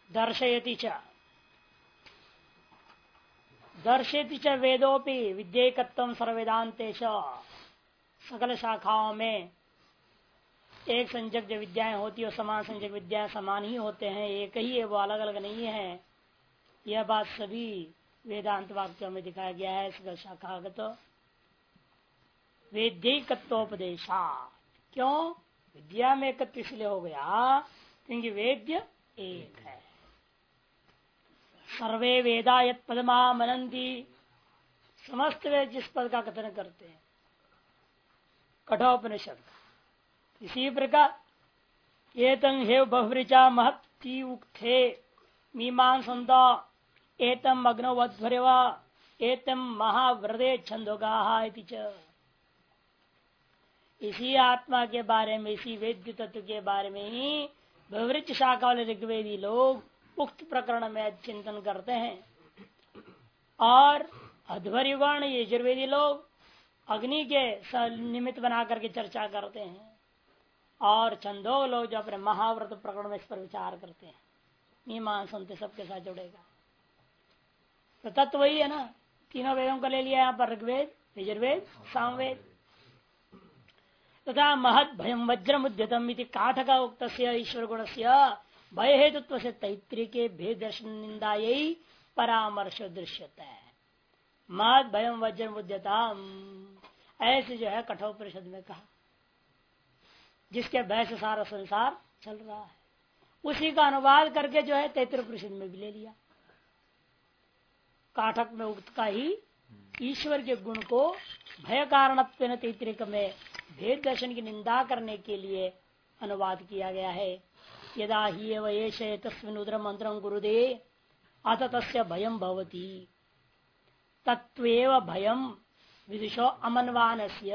दर्शयति च दर्शयति च वेदोपि विद्येकत्वं सर्ववेदांतेश। सकल शाखाओं में एक संजक जो विद्याएं होती है समान संजक विद्याएं समान ही होते हैं, एक ही है, वो अलग अलग नहीं है। यह बात सभी वेदांत वाक्यों में दिखाया गया है। सकल शाखागत वेद्यकत्वोपदेशा। क्यों विद्या में एकत्व इसलिए हो गया क्योंकि वेद्य एक है। सर्वे वेदा यत पदमा मनंती, समस्त वेद जिस पद का कथन करते हैं कठोपनिषद का। इसी प्रकार एतं हेव बहुवृचा महत्ति उक्थे मीमांसन्त एतम अग्नवध्वरेवा एतम महाव्रदे छंदोगाहा इति च। इसी आत्मा के बारे में, इसी वेद्य तत्व के बारे में ही बहुवृक्ष शाखा वाले ऋग्वेदी लोग उक्त प्रकरण में चिंतन करते हैं, और अध्वर्युगण यजुर्वेदी लोग अग्नि के निमित्त बना करके चर्चा करते हैं, और छंदोग लोग जो अपने महाव्रत प्रकरण में इस पर विचार करते हैं। मीमांसन्त सबके साथ जुड़ेगा तो तत्व वही है ना। तीनों वेदों को ले लिया यहाँ पर, ऋग्वेद, यजुर्वेद, सामवेद। तथा महद भयम वज्रम उद्यतम इति काठक उक्त ईश्वर गुण से भय हेतुत्व से तैत्तिरीय के भेद दर्शन निंदा यही परामर्श दृश्यता है। महद भयम वज्रम उद्यतम ऐसे जो है कठोपनिषद में कहा, जिसके भय से सारा संसार चल रहा है, उसी का अनुवाद करके जो है तैत्तिरीय परिषद में भी ले लिया। काठक में उक्त का ही ईश्वर के गुण को भय कारणत्वेन तैत्तिरीय में भेद दर्शन की निंदा करने के लिए अनुवाद किया गया है। यदा ही एव एष तस्मिन् उदरम मंत्रम गुरुदे अथ तस्य भयम भवति तत्वेव भयम विदुषो अमनवानस्य।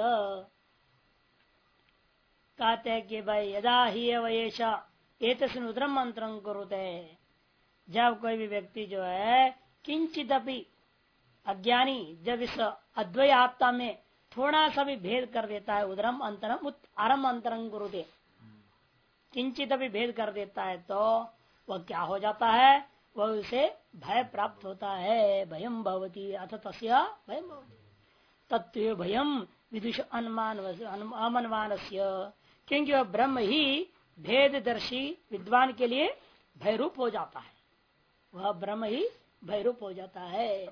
कहते हैं कि भाई यदा ही एव एष एतस्मिन् उदरम मंत्रम गुरुदे, जब कोई भी व्यक्ति जो है किंचित अपि अज्ञानी जब इस अद्वैत आत्मा में थोड़ा सा भी भेद कर देता है, उदरम अंतरम आरम अंतरंग गुरुदे, किंचित भी भेद कर देता है, तो वह क्या हो जाता है, वह उसे भय प्राप्त होता है। भयम भवती अथ तस्य भयम भवती तत्व भयम विदुष अमनवानस्य। क्योंकि वह ब्रह्म ही भेददर्शी विद्वान के लिए भयरूप हो जाता है, वह ब्रह्म ही भयरूप हो जाता है।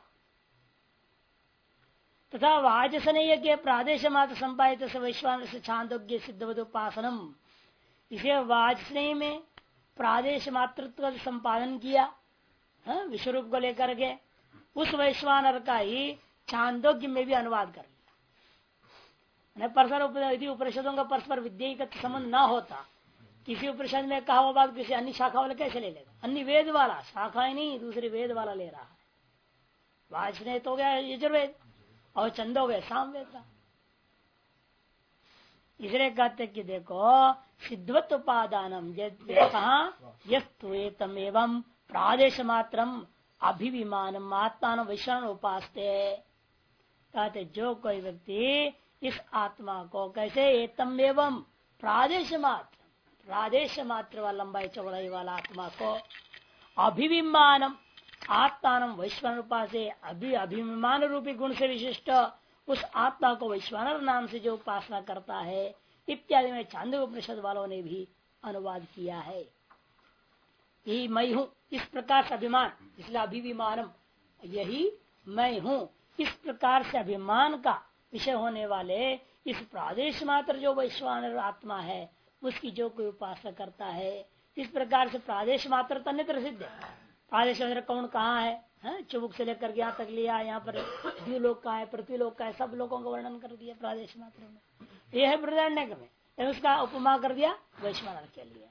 तथा वाजसनेय के प्रादेश मात्र संपादित वैश्वान से छांदोग्य सिद्धवद उपासनम, इसे वाजसनेय में प्रादेश मातृत्व संपादन किया विश्वरूप को लेकर के, उस वैश्वानर का ही छांदोग्य में भी अनुवाद कर लिया। परस्पर उपनिषदों का परस्पर विद्या का संबंध न होता, किसी उपनिषद में कहा हुआ बात किसी अन्य शाखा वाला कैसे ले लेगा। अन्य वेद वाला शाखा ही नहीं, दूसरी वेद वाला ले रहा है। वाजसनेय तो हो गया यजुर्वेद और छंद हो गए सामवेद का। इसलिए कहते कि देखो सिद्धवत उपादानम कहा यम एवं प्रादेश मात्रम अभिविमानम आत्मान विषण उपासते। कहते जो कोई व्यक्ति इस आत्मा को कैसे एतम एवं प्रादेश मात्र वाला लंबाई चौड़ाई वाला आत्मा को अभिविमानम आत्मान वैश्वानर उपासे अभिमान रूपी गुण से विशिष्ट उस आत्मा को वैश्वानर नाम से जो उपासना करता है, इत्यादि में छांदोग्य उपनिषद वालों ने भी अनुवाद किया है। यही मैं हूँ इस प्रकार से अभिमान, इसलिए अभिविमानम यही मैं हूँ इस प्रकार से अभिमान का विषय होने वाले इस प्रादेश मात्र जो वैश्वानर आत्मा है उसकी जो कोई उपासना करता है, इस प्रकार से प्रादेश मात्र अन्यत्र सिद्ध है। प्रादेश कौन कहाँ है, चुबुक से लेकर के यहाँ तक लिया, यहाँ पर द्व्यूलोक का है, पृथ्वीलोक का है, सब लोगों का वर्णन कर दिया प्रादेश मात्र में। यह है बृहदारण्यक में, उसका उपमा कर दिया वैश्वानर के लिए।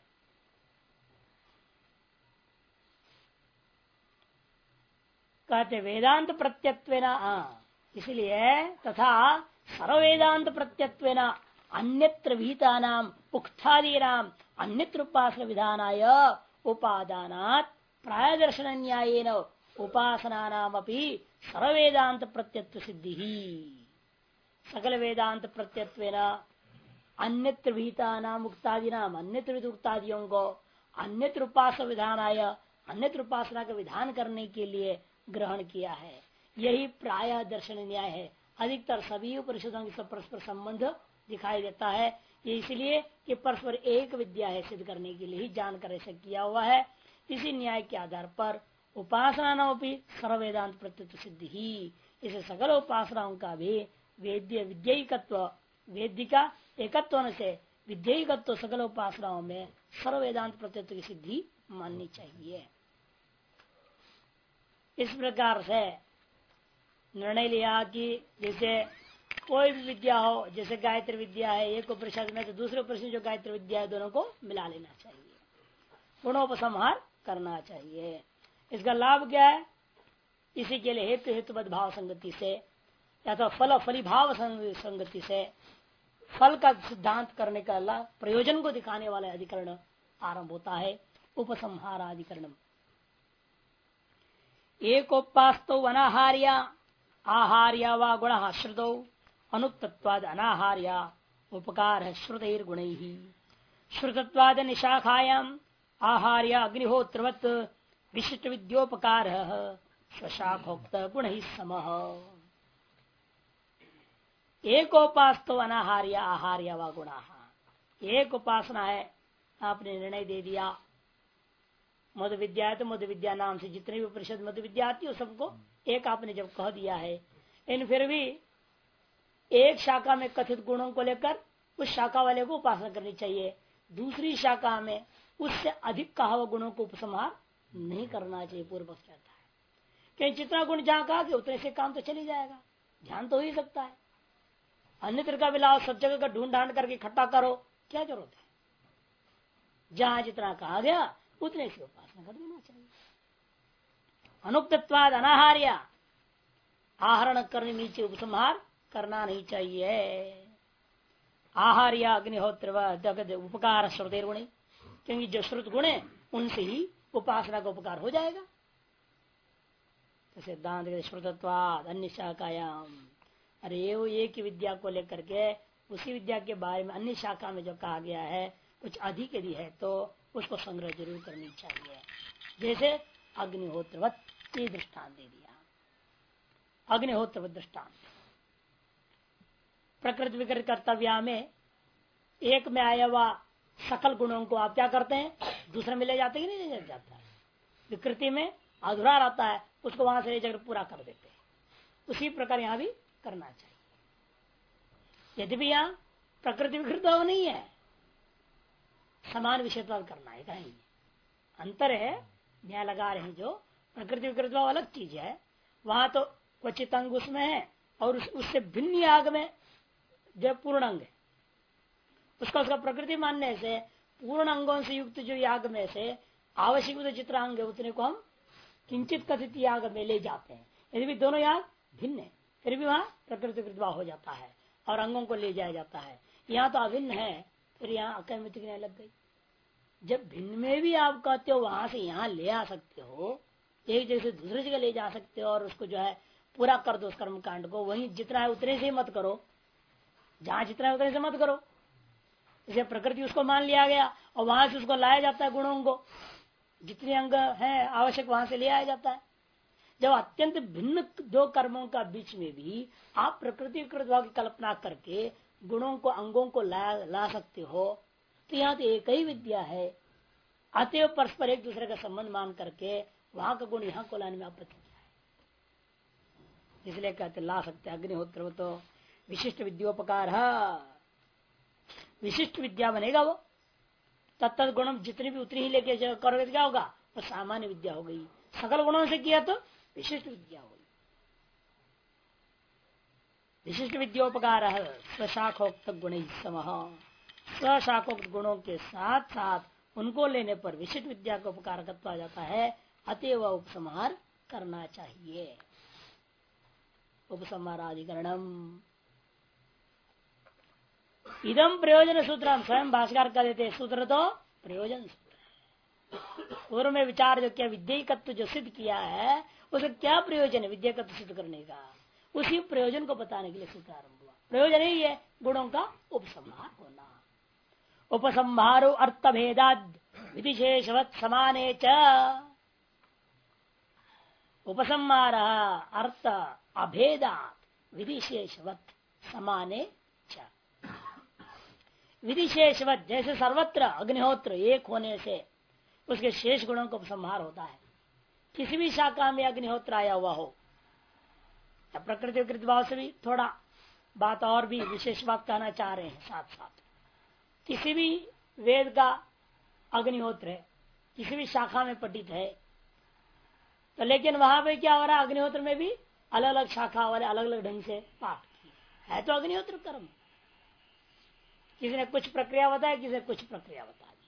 कहते वेदांत प्रत्यत्वेन, इसलिए तथा सर्व वेदांत प्रत्यत्वेन अन्यत्र विहितानाम उक्तादीनाम अन्यत्र उपासना विधानाय उपादानात् प्राय दर्शन न्यायेन उपासना नाम अपनी सर्व वेदांत प्रत्यत्व सिद्धि ही। सकल वेदांत प्रत्यत्वेन अन्यत्र विहितानाम उक्तादीनाम अन्यत्र उक्तादियों को अन्यत्र उपासना विधान आया, अन्यत्र उपासना का विधान करने के लिए ग्रहण किया है। यही प्राय दर्शन न्याय है। अधिकतर सभी उपनिषदों के परस्पर संबंध दिखाई देता है। ये इसलिए कि परस्पर एक विद्या है सिद्ध करने के लिए ही जानकर ऐसा किया हुआ है। इसी न्याय के आधार पर उपासना नोपि सर्व वेदांत प्रत्युत सिद्धि ही, इसे सकल उपासनाओं का भी वेद्य विद्यिकत्व, वेद्य का एकत्व से विद्यिकत्व सकल उपासनाओं में सर्व वेदांत प्रत्युत की सिद्धि माननी चाहिए। इस प्रकार से निर्णय लिया कि जैसे कोई भी विद्या हो, जैसे गायत्री विद्या है एक उपनिषद में, तो दूसरे उपनिषद जो गायत्री विद्या है दोनों को मिला लेना चाहिए, गुणोपसंहार करना चाहिए। इसका लाभ क्या है? इसी के लिए हेतु हेतुबद्ध भाव संगति से या तो फल फलीभाव संगति से फल का सिद्धांत करने का लाभ, प्रयोजन को दिखाने वाला अधिकरण आरंभ होता है। उपसंहार अधिकरण एकोपास्तो अनाहार्य आहार्य व गुण श्रुतौ अनुक्तत्वाद अनाहार्य उपकार श्रुतैर्गुण श्रुतत्वाद निशाखायाम आहार्य अग्निहोत्रवत् विशिष्ट विद्योपकार स्वशाखोक्त गुण ही समः। एकोपास्तो अनाहार्य आहार्य व गुण, एक उपासना है, आपने निर्णय दे दिया। मधु विद्या है तो मधु विद्या नाम से जितने भी परिषद मधु विद्या आती है सबको एक आपने जब कह दिया है, इन फिर भी एक शाखा में कथित गुणों को लेकर उस शाखा वाले को उपासना करनी चाहिए, दूसरी शाखा में उससे अधिक कहा हुआ गुणों को उपसंहार नहीं करना चाहिए। पूर्व पक्ष कहता है कि जितना गुण जहां कहा कि उतने से काम तो चली जाएगा, ध्यान तो हो ही सकता है। अन्यत्र का मिलाओ, सब जगह का ढूंढ ढांड करके इकट्ठा करो, क्या जरूरत है? जहां जितना कहा गया उतने से उपासना कर देना चाहिए। अनुक्तत्वाद अनाहार्य, आहरण करने नीचे उपसंहार करना नहीं चाहिए। आहार्य अग्निहोत्र उपकार श्रुतेर गुण, क्योंकि जो श्रुत गुण है उनसे ही उपासना का उपकार हो जाएगा। तो सिद्धांत श्रुतत्वाद अन्य शाखायाम, अरे वो एक ही विद्या को लेकर के उसी विद्या के बारे में अन्य शाखा में जो कहा गया है कुछ अधिक यदि है तो उसको संग्रह जरूर करनी चाहिए। जैसे अग्निहोत्रवत ये दृष्टांत दे दिया। अग्निहोत्रवत दृष्टांत प्रकृति विकृत कर्तव्य में एक में आया हुआ सकल गुणों को आप क्या करते हैं, दूसरे में ले जाते ही नहीं ले जाता है। विकृति में अधूरा रहता है, उसको वहां से ले जाकर पूरा कर देते हैं। उसी प्रकार यहां भी करना चाहिए। यदि भी यहाँ प्रकृति विकृत नहीं है, समान विषयत्व करना है, कहीं अंतर है। न्याय लगा रहे हैं जो प्रकृति विकृत अलग चीज है, वहां तो क्वचित अंग उसमें है और उससे भिन्न याग में जो पूर्ण अंग है उसका प्रकृति मानने से पूर्ण अंगों से युक्त जो याग में से आवश्यक जितना अंग है उतने को हम किंचित कथित याग में ले जाते हैं। यदि भी दोनों याग भिन्न है फिर भी वहां प्रकृति विकृत हो जाता है और अंगों को ले जाया जाता है। यहाँ तो अभिन्न है, फिर यहाँ अकैमित न्याय लग गई। जब भिन्न में भी आप कहते हो वहां से यहाँ ले आ सकते हो, एक जगह से दूसरी जगह ले जा सकते हो और उसको जो है पूरा कर दो उस कर्म कांड को, वहीं जितना है उतने से ही मत करो, जहां जितना है उतने से मत करो। इसे प्रकृति उसको मान लिया गया और वहां से उसको लाया जाता है, गुणों को जितने अंग है आवश्यक वहां से ले आया जाता है। जब अत्यंत भिन्न दो कर्मों का बीच में भी आप प्रकृति विकृत भाव की कल्पना करके गुणों को अंगों को ला सकते हो, तो यहाँ तो एक ही विद्या है। अतएव परस्पर एक दूसरे का संबंध मान करके वहां का गुण यहाँ को लाने में आपत्ति क्या है? इसलिए कहते ला सकते। अग्निहोत्र तो विशिष्ट विद्योपकार, विशिष्ट विद्या बनेगा वो। तत्त गुण जितनी भी उतनी ही लेके करोगे क्या होगा, वो सामान्य विद्या हो गई। सकल गुणों से किया तो विशिष्ट विद्या होगी। विशिष्ट विद्योपकार है स्वशाखोक्त गुण समः, स्वशाखोक्त गुणों के साथ साथ उनको लेने पर विशिष्ट विद्या का उपकार आ जाता है। अतएव उपसंहार करना चाहिए। उपसंहाराधिकरणम इदम प्रयोजन सूत्र, स्वयं भाष्यकार कर देते सूत्र तो प्रयोजन सूत्र। पूर्व में विचार जो क्या विद्यिकत्व जो सिद्ध किया है उसका क्या प्रयोजन है, विद्यिकत्व सिद्ध करने का, उसी प्रयोजन को बताने के लिए सूत्र आरंभ हुआ। प्रयोजन ही है गुणों का उपसंहार होना। उपसंहारो अर्थ भेदाद विधिशेषवत समाने च उपसंहार अर्थ अभेदात विधिशेषवत समाने च। विधिशेषवत जैसे सर्वत्र अग्निहोत्र एक होने से उसके शेष गुणों को उपसंहार होता है। किसी भी शाखा में अग्निहोत्र आया हुआ हो, या प्रकृति विकृति भाव से भी थोड़ा बात और भी विशेष बात कहना चाह रहे हैं साथ साथ, किसी भी वेद का अग्निहोत्र है, किसी भी शाखा में पठित है, तो लेकिन वहां पे क्या हो रहा है, अग्निहोत्र में भी अलग अलग शाखा वाले अलग अलग ढंग से पाठ किए है। तो अग्निहोत्र कर्म, किसी ने कुछ प्रक्रिया बताया, किसी ने कुछ प्रक्रिया बता दिया,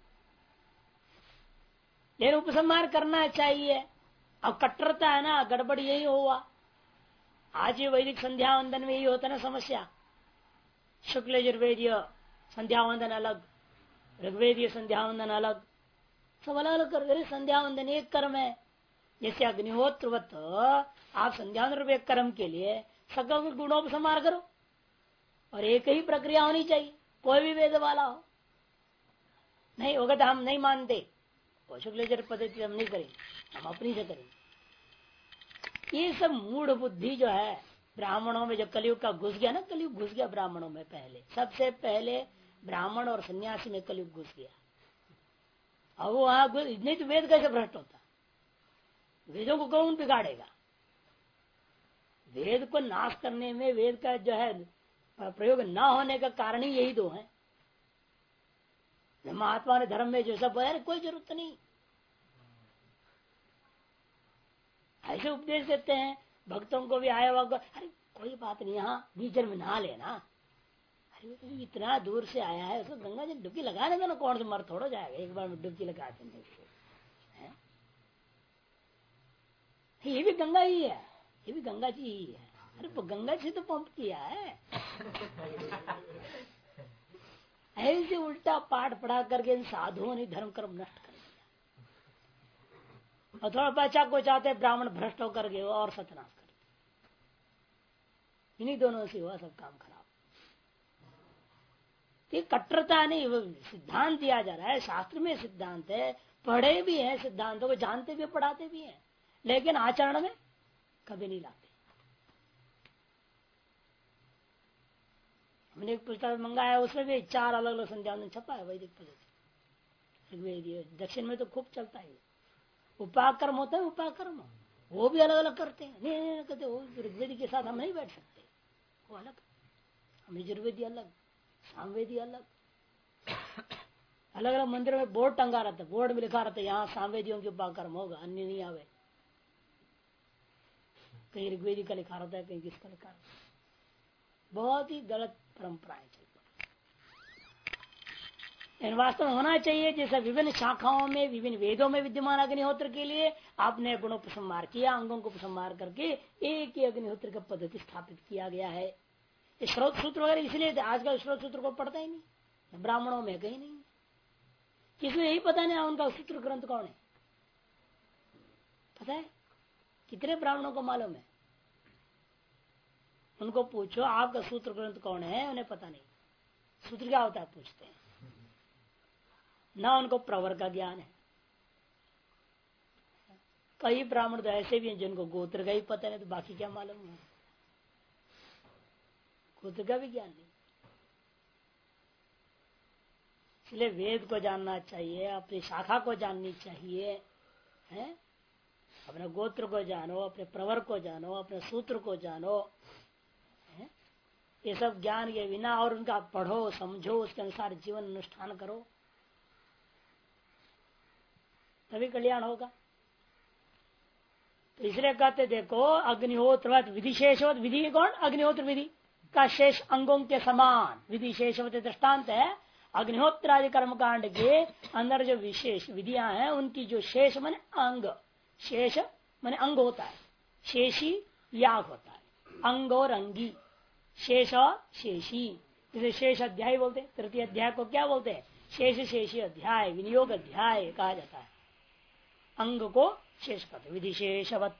लेकिन उपसंहार करना चाहिए। अब कट्टरता है ना, गड़बड़ यही हुआ। आज ये वैदिक संध्या वंदन में यही होता ना समस्या। शुक्ल यजुर्वेदीय संध्या वंदन अलग, ऋग्वेदीय संध्या वंदन अलग, सब अलग अलग कर। संध्या वंदन एक कर्म है, जैसे अग्निहोत्रवत आप संध्या वंदन एक कर्म के लिए सकल गुणोपसंहार करो, और एक ही प्रक्रिया होनी चाहिए, कोई भी वेद वाला हो। नहीं होगा तो हम नहीं मानते, वो शुक्ल यजुर्वेद पद्धति हम नहीं करेंगे, हम अपनी से करेंगे। ये सब मूढ़ बुद्धि जो है ब्राह्मणों में, जब कलयुग का घुस गया ना, कलयुग घुस गया ब्राह्मणों में, पहले सबसे पहले ब्राह्मण और सन्यासी में कलयुग घुस गया। अब वो वहां नहीं तो वेद कैसे भ्रष्ट होता, वेदों को कौन बिगाड़ेगा। वेद को नाश करने में वेद का जो है प्रयोग न होने का कारण ही यही दो है। महात्मा ने धर्म में जो सब है, कोई जरूरत नहीं, ऐसे उपदेश देते हैं भक्तों को भी आया हुआ, अरे कोई बात नहीं, यहाँ बीजन में नहा लेना, अरे तो इतना दूर से आया है, उसको गंगा जी डुबकी लगा देगा ना, कौन से मर थोड़ा जाएगा, एक बार में डुबकी लगा देंगे। ये भी गंगा ही है, ये भी गंगा जी ही है। अरे तो गंगा जी तो पंप किया है। ऐसे उल्टा पाठ पढ़ा करके साधुओं ने धर्म कर्म नष्ट कर दिया, और थोड़ा बच्चा को चाहते ब्राह्मण भ्रष्ट होकर गए और सत्यानाश कर दिया। इन्हीं दोनों से हुआ सब काम खराब। ये कट्टरता नहीं, वो सिद्धांत दिया जा रहा है, शास्त्र में सिद्धांत है, पढ़े भी हैं सिद्धांतों को, जानते भी पढ़ाते भी हैं, लेकिन आचरण में कभी नहीं लाते। हमने एक पुस्तक मंगाया, उसमें भी 4 अलग अलग संध्या छपा है वैदिक पद्धति। ऋग्वेद दक्षिण में तो खूब चलता है। उपाकर्म होता है, उपाकर्म वो भी अलग अलग करते हैं। नहीं कहते वो ऋग्वेदी के साथ हम नहीं बैठ सकते, वो अलग, हम यजुर्वेदी अलग, सामवेदी अलग। अलग अलग मंदिरों में बोर्ड टंगा रहता है, बोर्ड में लिखा रहता है यहाँ सामवेदियों के उपाकर्म होगा, अन्य नहीं आवे। कहीं ऋग्वेदी का लिखा रहता है, कहीं किसका लिखा रहता है। बहुत ही गलत परंपराएं चलती। वास्तव में होना चाहिए जैसे विभिन्न शाखाओं में, विभिन्न वेदों में विद्यमान अग्निहोत्र के लिए आपने गुणों को संहार किया, अंगों को संहार करके एक ही अग्निहोत्र का पद्धति स्थापित किया गया है। स्रोत सूत्र वगैरह इसलिए आजकल स्रोत सूत्र को पढ़ता ही नहीं, ब्राह्मणों में कहीं नहीं, किसी यही पता नहीं उनका सूत्र ग्रंथ कौन है। पता है कितने ब्राह्मणों को मालूम है, उनको पूछो आपका सूत्र ग्रंथ कौन है, उन्हें पता नहीं सूत्र क्या होता है, पूछते हैं ना, उनको प्रवर का ज्ञान है। कई ब्राह्मण तो ऐसे भी हैं जिनको गोत्र का ही पता नहीं, तो बाकी क्या मालूम है, गोत्र का भी ज्ञान नहीं। इसलिए वेद को जानना चाहिए, अपनी शाखा को जाननी चाहिए, है? अपने गोत्र को जानो, अपने प्रवर को जानो, अपने सूत्र को जानो, है? ये सब ज्ञान के बिना और उनका पढ़ो समझो, उसके अनुसार जीवन अनुष्ठान करो, तभी कल्याण होगा। तो इसलिए कहते देखो अग्निहोत्रवत विधि शेषवत, विधि कौन, अग्निहोत्र विधि का शेष अंगों के समान विधि शेषवत दृष्टांत है। अग्निहोत्र आदि कर्मकांड के अंदर जो विशेष विधियां हैं उनकी जो शेष माने अंग, शेष माने अंग होता है, शेषी याग होता है, अंग और अंगी, शेष और शेषी, जिसे शेष अध्याय बोलते हैं। तृतीय अध्याय को क्या बोलते हैं, शेष शेषी अध्याय, विनियोग अध्याय कहा जाता है। अंग को शेष करते विधि शेषवत।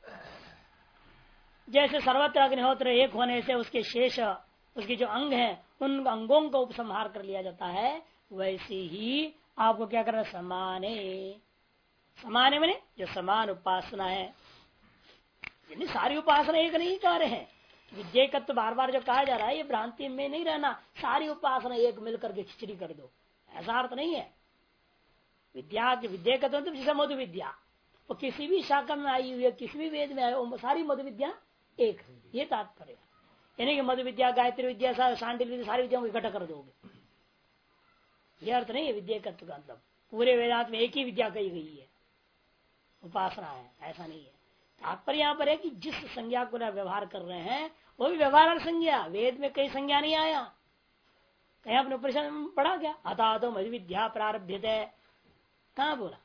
जैसे सर्वत्र अग्निहोत्र एक होने से उसके शेष, उसके जो अंग हैं उन अंगों को उपसंहार कर लिया जाता है, वैसे ही आपको क्या करना, समाने, समाने मैंने जो समान उपासना है, यानी सारी उपासना एक नहीं कर रहे हैं। विद्येकत्व बार बार जो कहा जा रहा है, ये भ्रांति में नहीं रहना सारी उपासना एक मिलकर के खिचड़ी कर दो, ऐसा अर्थ नहीं है। विद्या के विद्येकत्व तो जैसे मधु विद्या, वो किसी भी शाखा में आई हुई है, किसी भी वेद में आई, वो सारी मधु विद्या एक है, ये तात्पर्य। यानी कि मधु विद्या, गायत्री विद्या, शांडिल्य विद्या, सारी विद्याओं को इकट्ठा कर दोगे, ये अर्थ नहीं है विद्येकत्व का। मतलब पूरे वेदांत में एक ही विद्या कही गई है, उपासना है, ऐसा नहीं है। तात्पर्य यहाँ पर है कि जिस संज्ञा को व्यवहार कर रहे हैं वो भी व्यवहार संज्ञा, वेद में कई संज्ञा नहीं आया, कहीं अपने उपनिषद में पढ़ा गया अथा तो मधु विद्या प्रारब्ध है, कहाँ बोला।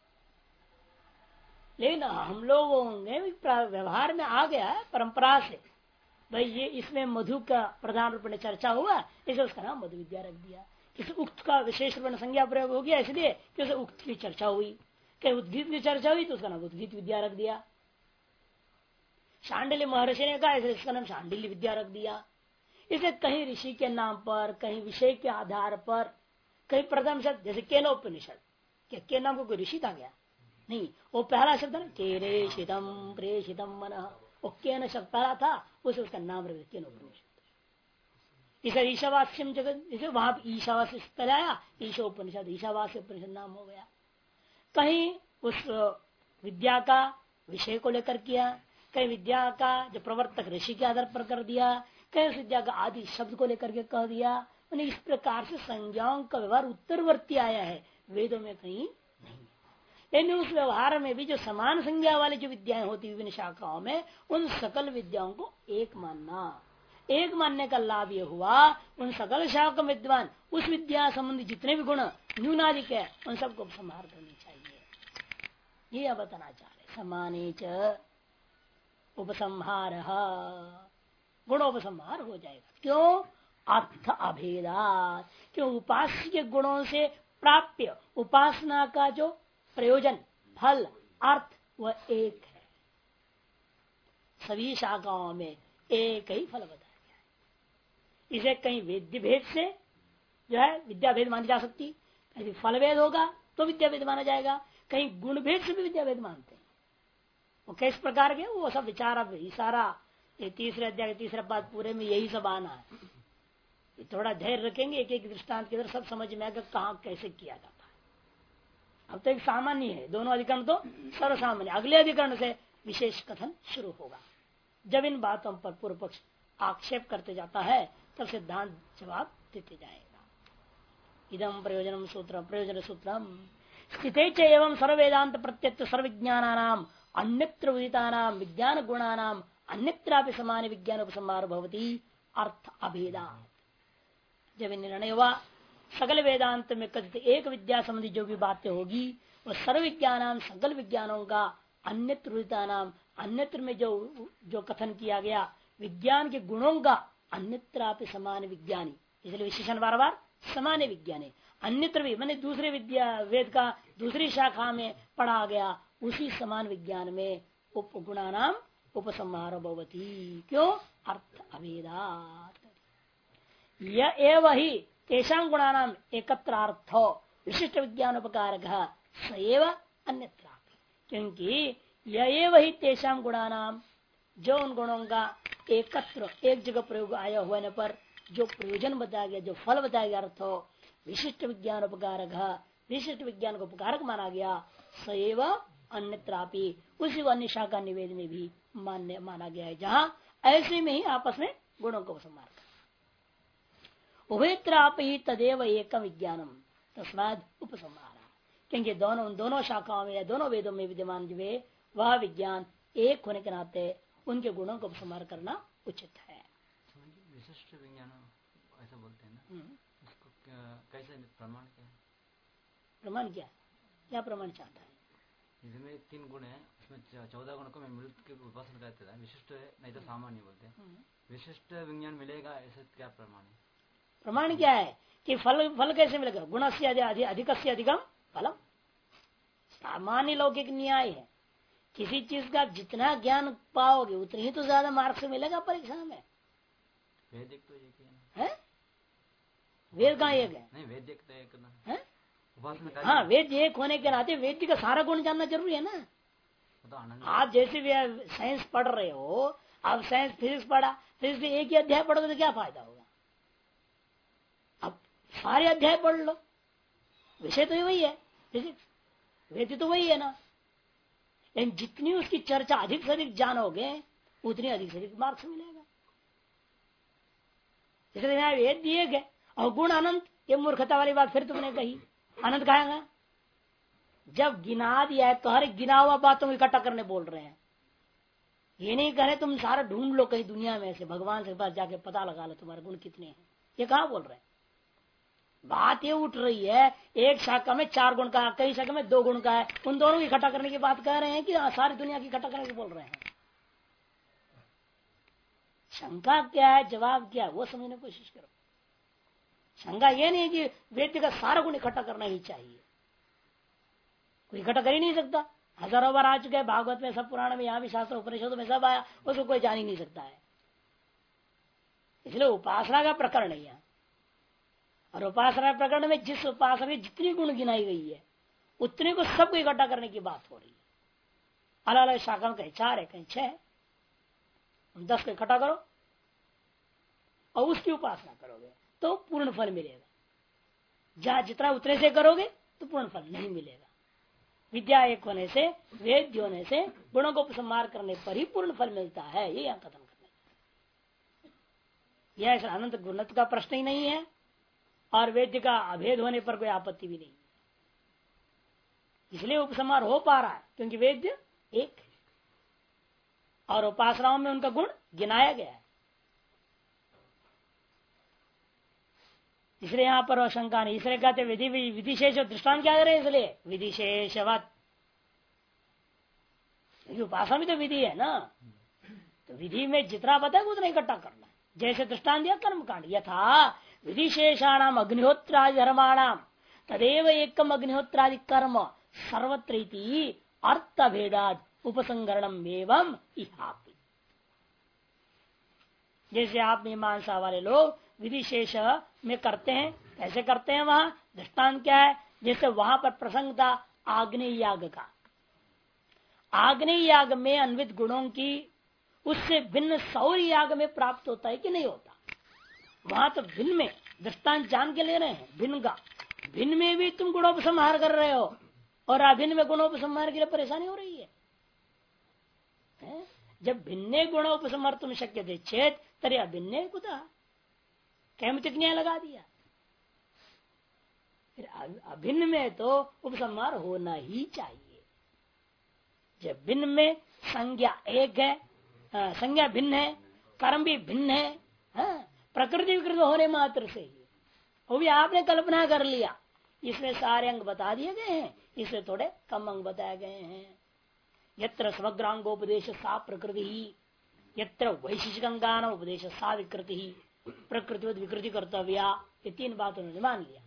लेकिन हम लोगों ने व्यवहार में आ गया है परंपरा से, भाई ये इसमें मधु का प्रधान रूप में चर्चा हुआ, इसे उसका नाम मधु विद्या रख दिया। किसी उक्त का विशेष रूप में संज्ञा प्रयोग हो गया इसलिए कि उसे उक्त की चर्चा हुई, कहीं उद्गीत की चर्चा हुई तो उसका नाम उद्गीत विद्या रख दिया। शांडिल्य महर्षि ने कहा इसलिए इसका नाम शांडिल्य विद्या रख दिया। इसे कहीं ऋषि के नाम पर, कहीं विषय के आधार पर, कहीं प्रथम शब्द जैसे केनोपनिषद, क्या के नाम को कोई ऋषि था क्या? नहीं, वो पहला शब्द है केरेशितम प्रेषितम मन, वो केन शब्द पहला था, उसे उसका नाम रख दिया केनोपनिषद। इसे ईशावास्यम जगत, इसे वहां ईशावास्य पहले आया, ईशोपनिषद, ईशावास्य उपनिषद नाम हो गया। कहीं उस विद्या का विषय को लेकर किया, कहीं विद्या का जो प्रवर्तक ऋषि के आधार पर कर दिया, कहीं उस विद्या का आदि शब्द को लेकर के कह दिया। इस प्रकार से संज्ञाओं का व्यवहार उत्तरवर्ती आया है, वेदों में कहीं नहीं। लेकिन उस व्यवहार में भी जो समान संज्ञा वाली जो विद्याएं होती विभिन्न शाखाओं में, उन सकल विद्याओं को एक मानना, एक मानने का लाभ ये हुआ उन सकल शाखा विद्वान उस विद्या संबंधी जितने भी गुण न्यूनाधिक है उन सबको संहार करनी चाहिए, ये बताना चाह रहे। समाने च उपसंहार, गुणोपसंहार हो जाएगा। क्यों? अर्थ अभेदात, क्यों? उपास्य के गुणों से प्राप्य उपासना का जो प्रयोजन, फल, अर्थ वह एक है। सभी शाखाओं में एक ही फल बताया गया है। इसे कहीं वेद्य भेद से जो है विद्या भेद मानी जा सकती, कहीं फल भेद होगा तो विद्या भेद माना जाएगा, कहीं गुण भेद से भी विद्या भेद मानते हैं। वो किस प्रकार के, वो सब विचार अब सारा ये तीसरे अध्याय के तीसरा पाद पूरे में यही सब आना है। थोड़ा धैर्य रखेंगे, एक एक दृष्टांत के अंदर सब समझ में आएगा कहाँ कैसे किया जाता है। अब तो एक सामान्य है, दोनों अधिकरण तो सर्वसामान्य, अगले अधिकरण से विशेष कथन शुरू होगा। जब इन बातों पर पूर्व पक्ष आक्षेप करते जाता है तब सिद्धांत जवाब देते जाएगा। इदम प्रयोजन सूत्र, प्रयोजन सूत्रम स्थिते च एवं सर्ववेदांत प्रत्यक्ष सर्वज्ञानानाम अन्यत्र विदितानाम विज्ञान गुणानाम अन्यत्रापि समान विज्ञान उपसंहार भवति अर्थ अभेदा। जब निर्णय हुआ सकल वेदांत में कथित एक विद्या संबंधी जो भी बातें होगी वह सर्व विज्ञान सकल विज्ञानों का अन्यत्र विदितानाम, अन्यत्र में जो कथन किया गया विज्ञान के गुणों का अन्यत्रापि समान विज्ञानी, इसलिए विशेषण बार बार समान विज्ञानी, अन्यत्र भी मैंने दूसरे विद्या वेद का दूसरी शाखा में पढ़ा गया उसी समान विज्ञान में उपगुणानाम उपसंहार भवति। क्यों? अर्थ अभेदात। यह ही तेषां गुणानाम एकत्रार्थ विशिष्ट विज्ञान उपकारक सएव अन्यत्रापि, क्योंकि यह ही तेषां गुणानाम, जो उन गुणों का एकत्र एक जगह प्रयोग आया होने पर जो प्रयोजन बताया गया, जो फल बताया गया, अर्थ विशिष्ट विज्ञान उपकारक, विशिष्ट विज्ञान को उपकारक माना गया, सएव अन्यत्रापि, उसी अन्य शाखा निवेद में भी माना गया है, जहां ऐसे में ही आपस में गुणों को संहार कर उभयत्रापि तदेव एक विज्ञानम तस्माद उपसंहार, क्योंकि दोनों शाखाओं में या दोनों वेदों में विद्यमान जो है वह विज्ञान एक होने के नाते उनके गुणों को उपसंहार करना उचित है। विशिष्ट विज्ञान ऐसा बोलते हैं ना, उसको कैसे प्रमाण क्या है? प्रमाण क्या प्रमाण चाहता है? इसमें 3 गुण है, उसमें 14 गुण को मैं मिल के उपासना कहते हैं, विशिष्ट है नहीं तो सामान्य बोलते हैं। विशिष्ट विज्ञान मिलेगा ऐसे क्या प्रमाण है? प्रमाण क्या है कि फल कैसे मिलेगा? गुण से अधिक से अधिकम फलम, सामान्य लौकिक न्याय है। किसी चीज का जितना ज्ञान पाओगे उतनी ही तो ज्यादा मार्क्स मिलेगा परीक्षा में। वैदिक तो एक है, वेद का एक है? नहीं वैदिक तो एक है? उपासना का हाँ, वेद्य एक होने के नाते वेद्य का सारा गुण जानना जरूरी है ना। तो आनंद आप जैसे भी साइंस पढ़ रहे हो, आप साइंस फिजिक्स पढ़ा, फिजिक्स एक ही अध्याय पढ़ोगे तो क्या फायदा होगा? अब सारे अध्याय पढ़ लो, विषय तो वही है फिजिक्स, वेद्य तो वही है ना। लेकिन जितनी उसकी चर्चा अधिक से अधिक जानोगे उतनी अधिक से अधिक मार्क्स मिलेगा। इसलिए वेद्य एक है और गुण अनंत, ये मूर्खता वाली बात फिर तुमने कही। अनंत कहेगा जब गिना दिया है, कह रहे गिना हुआ बातों को इकट्ठा करने बोल रहे हैं। ये नहीं कह रहे तुम सारा ढूंढ लो कहीं दुनिया में से, भगवान से पास जाके पता लगा लो तुम्हारे गुण कितने हैं। ये कहाँ बोल रहे हैं? बात ये उठ रही है एक शाखा में 4 गुण का, कई शाखा में 2 गुण का है, उन दोनों की इकट्ठा करने की बात कह रहे हैं कि सारी दुनिया की इकट्ठा करने की बोल रहे हैं। शंका क्या है, जवाब क्या है, वो समझने की कोशिश करो। शंका ये नहीं कि वेद्य का सारा गुण इकट्ठा करना ही चाहिए, कोई इकट्ठा कर ही नहीं सकता। हजारों बार आ चुके हैं भागवत में, सब पुराण में, यहाँ भी शास्त्र उपनिषदों में सब आया, उसको कोई जान ही नहीं सकता है। इसलिए उपासना का प्रकरण है यहाँ, और उपासना प्रकरण में जिस उपासना में जितनी गुण गिनाई गई है उतने को सबको इकट्ठा करने की बात हो रही है। अलग अलग शाखा में कहीं 4 है, कहीं 6 है, 10 को इकट्ठा करो और उसकी उपासना करोगे तो पूर्ण फल मिलेगा। जहां जितना उतने से करोगे तो पूर्ण फल नहीं मिलेगा। विद्या एक होने से, वेद्य होने से, गुणों को उपसंहार करने पर ही पूर्ण फल मिलता है। ये यहाँ कथन करने, यह अनंत गुणत्व का प्रश्न ही नहीं है, और वेद्य का अभेद होने पर कोई आपत्ति भी नहीं। इसलिए उपसंहार हो पा रहा है क्योंकि वेद्य एक है और उपासनाओं में उनका गुण गिनाया गया है। इसलिए यहाँ पर शंका नहीं, इसलिए कहते विधि विधिशेष दृष्टांत क्या दे रहे हैं, इसलिए विधिशेषवत। उपासना भी तो विधि है ना, तो विधि में जितना बताए उतना इकट्ठा करना है। जैसे दृष्टांत दिया कर्मकांड, यथा विधिशेषाणाम अग्निहोत्रादि धर्माणाम तदेव एकम अग्निहोत्रादि कर्म सर्वत्र अर्थ भेदाद उपसंगरणम एवं इहापि। जैसे आप मीमांसा वाले लोग विधिशेष में करते हैं, कैसे करते हैं? वहां दृष्टांत क्या है? जैसे वहां पर प्रसंग था आग्नेय याग का। आग्नेय याग में अन्वित गुणों की उससे भिन्न सौर्य याग में प्राप्त होता है कि नहीं होता? वहां तो भिन्न में दृष्टांत जान के ले रहे हैं। भिन्न का भिन्न में भी तुम गुणोपसंहार कर रहे हो और अभिन्न में गुणोपसंहार के लिए परेशानी हो रही है। जब भिन्ने गुणोपसंहार तुम शक्य थे चेत तरी अभिन्ने कुता कैमतिक न्याय लगा दिया। फिर अभिन्न में तो उपसंहार होना ही चाहिए। जब भिन्न में संज्ञा एक है, संज्ञा भिन्न है, कर्म भी भिन्न है, प्रकृति विकृत होने मात्र से ही वो भी आपने कल्पना कर लिया। इसमें सारे अंग बता दिए गए हैं, इसमें थोड़े कम अंग बताए गए हैं। यत्र समग्रांगोपदेश सा प्रकृति ही, यत्र वैशिष्टिक अंगान उपदेश सा विकृति ही, प्रकृति विकृति कर्तव्या। ये 3 बात उन्होंने मान लिया।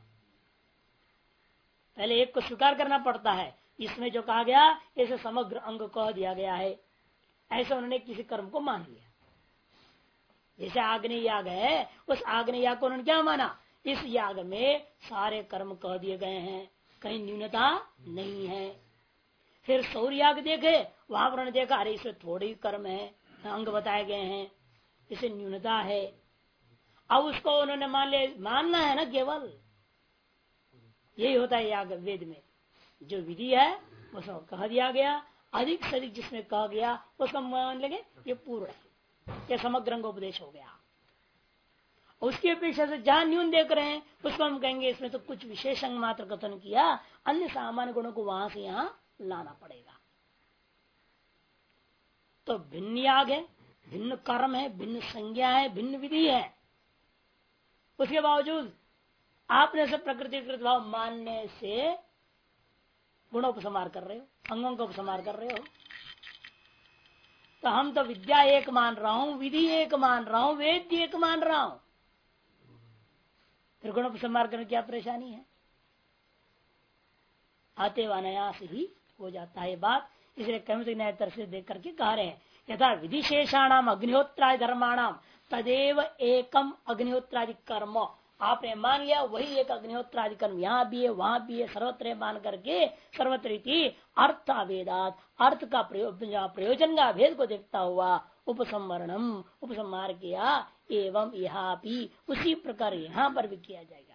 पहले एक को स्वीकार करना पड़ता है, इसमें जो कहा गया इसे समग्र अंग कह दिया गया है, ऐसा उन्होंने किसी कर्म को मान लिया। जैसे आग्नेय याग है, उस आग्नेय याग को उन्होंने क्या माना? इस याग में सारे कर्म कह दिए गए हैं, कहीं न्यूनता नहीं है। फिर सौर्य याग देखे, वहां पर उन्होंने देखा अरे इसमें थोड़े ही कर्म है, अंग बताए गए हैं, इसे न्यूनता है। अब उसको उन्होंने मान लिया, मानना है ना, केवल यही होता है याग वेद में। जो विधि है उसको कह दिया गया, अधिक से अधिक जिसमें कहा गया उसको मान लेंगे ये पूर्ण है, ये समग्र अंगोपदेश हो गया। उसकी अपेक्षा से जहां न्यून देख रहे हैं उसको हम कहेंगे इसमें तो कुछ विशेष अंग मात्र कथन किया, अन्य सामान्य गुणों को वहां से यहां लाना पड़ेगा। तो भिन्न याग है, भिन्न कर्म है, भिन्न संज्ञा है, भिन्न विधि है, उसके बावजूद आपने सब प्रकृति भाव मानने से गुणोपसंहार कर रहे हो, अंगों का उपसंहार कर रहे हो। तो हम तो विद्या एक मान रहा हूं, विधि एक मान रहा हूं, वेद्य एक मान रहा हूं, फिर गुणोपसंहार करने की क्या परेशानी है? आते व अनायास ही हो जाता है बात। इसलिए कर्मसिक न्याय तरह से देख करके कह रहे हैं, यथा विधिशेषाणाम अग्निहोत्रादि धर्माणाम तदेव एकम अग्निहोत्रादि कर्म आपने मान लिया वही एक अग्निहोत्र आदि कर्म यहाँ भी है वहां भी है, सर्वत्र मान करके सर्वत्र अर्थ अभेदात अर्थ का प्रयोजन का भेद को देखता हुआ उपसंवरणम उपसंहार किया। एवं यहाँ भी उसी प्रकार यहाँ पर भी किया जाएगा।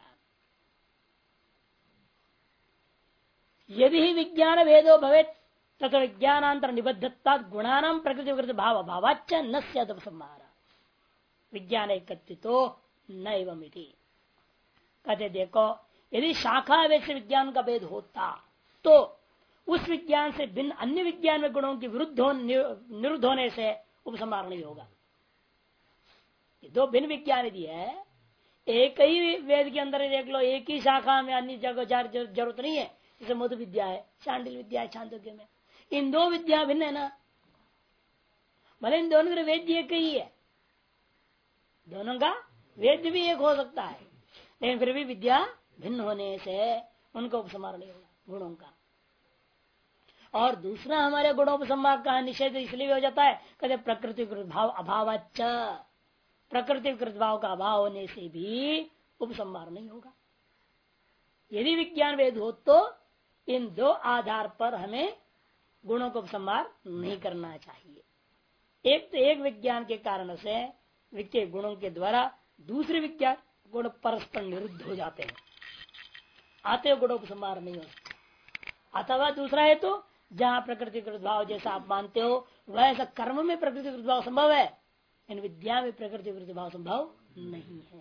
यदि विज्ञान भेदो भवेत तथा विज्ञानांतर निबद्धता गुणानाम प्रकृति विकृत भाव भावाच न स्यात् उपसंहार विज्ञान एकत्रितो नैवम् इति। कहते देखो यदि शाखा वेद से विज्ञान का भेद होता तो उस विज्ञान से भिन्न अन्य विज्ञान में गुणों के विरुद्ध निरुद्ध होने से उपसंहार नहीं होगा। दो भिन्न विज्ञान यदि है, एक ही वेद के अंदर देख लो, एक ही शाखा में अन्य जगह जरूरत नहीं है। जैसे मधु विद्या है, शांडिल विद्या है छांदोग्य में, इन दो विद्या भिन्न है ना, भले इन दोनों का वेद्य एक ही है, दोनों का वेद्य भी एक हो सकता है, लेकिन फिर भी विद्या भिन्न होने से उनको उपसंहार नहीं होगा गुणों का। और दूसरा हमारे गुणोपसंहार का निषेध इसलिए हो जाता है, कहते प्रकृति भाव अभावाच्च, प्रकृति भाव का अभाव होने से भी उपसंहार नहीं होगा। यदि विज्ञान वेद हो तो इन दो आधार पर हमें गुणों को उपसंहार नहीं करना चाहिए। एक तो एक विज्ञान के कारण से विज्ञ गुणों के द्वारा दूसरे विज्ञान गुण परस्पर निरुद्ध हो जाते हैं, आते गुणोपसंहार नहीं हो सकता। अथवा दूसरा है तो जहाँ प्रकृति भाव जैसा आप मानते हो वैसा कर्म में प्रकृति भाव संभव है, इन विद्या में प्रकृति भाव संभव नहीं है,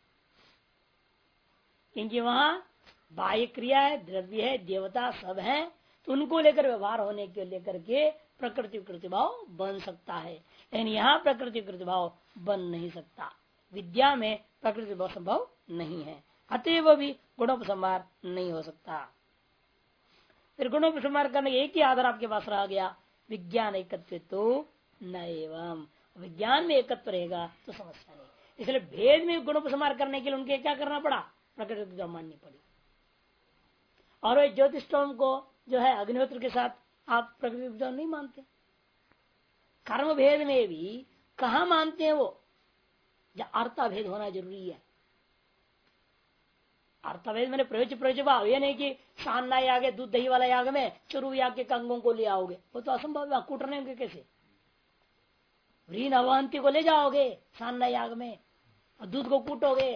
क्योंकि वहाँ बाह्य क्रिया है, द्रव्य है, देवता सब है, तो उनको लेकर व्यवहार होने के लेकर के प्रकृति भाव बन सकता है, लेकिन यहाँ प्रकृति भाव बन नहीं सकता। विद्या में प्रकृति भाव संभव नहीं है, अतएव भी गुणोपसंहार नहीं हो सकता। फिर गुणोपसंहार करने एक ही आधार आपके पास रह गया, विज्ञान एकत्व तो नैवम्, विज्ञान में एकत्व रहेगा तो समस्या नहीं। इसलिए भेद में गुणोपसंहार करने के लिए उनके क्या करना पड़ा, प्रकृति माननी पड़ी। और वे ज्योतिषोम को जो है अग्निहोत्र के साथ आप प्रकृति नहीं मानते, कर्म भेद में भी कहा मानते हैं वो, जहाँ अर्थभेद होना जरूरी है। अर्थभेद मैंने प्रयोज्य भाव, ये नहीं कि शानना याग है दूध दही वाला याग में चरु याग के कंगों को ले आओगे, वो तो असंभव है, कूटने होंगे कैसे। रीन अवंती को ले जाओगे शानना याग में और दूध को कूटोगे,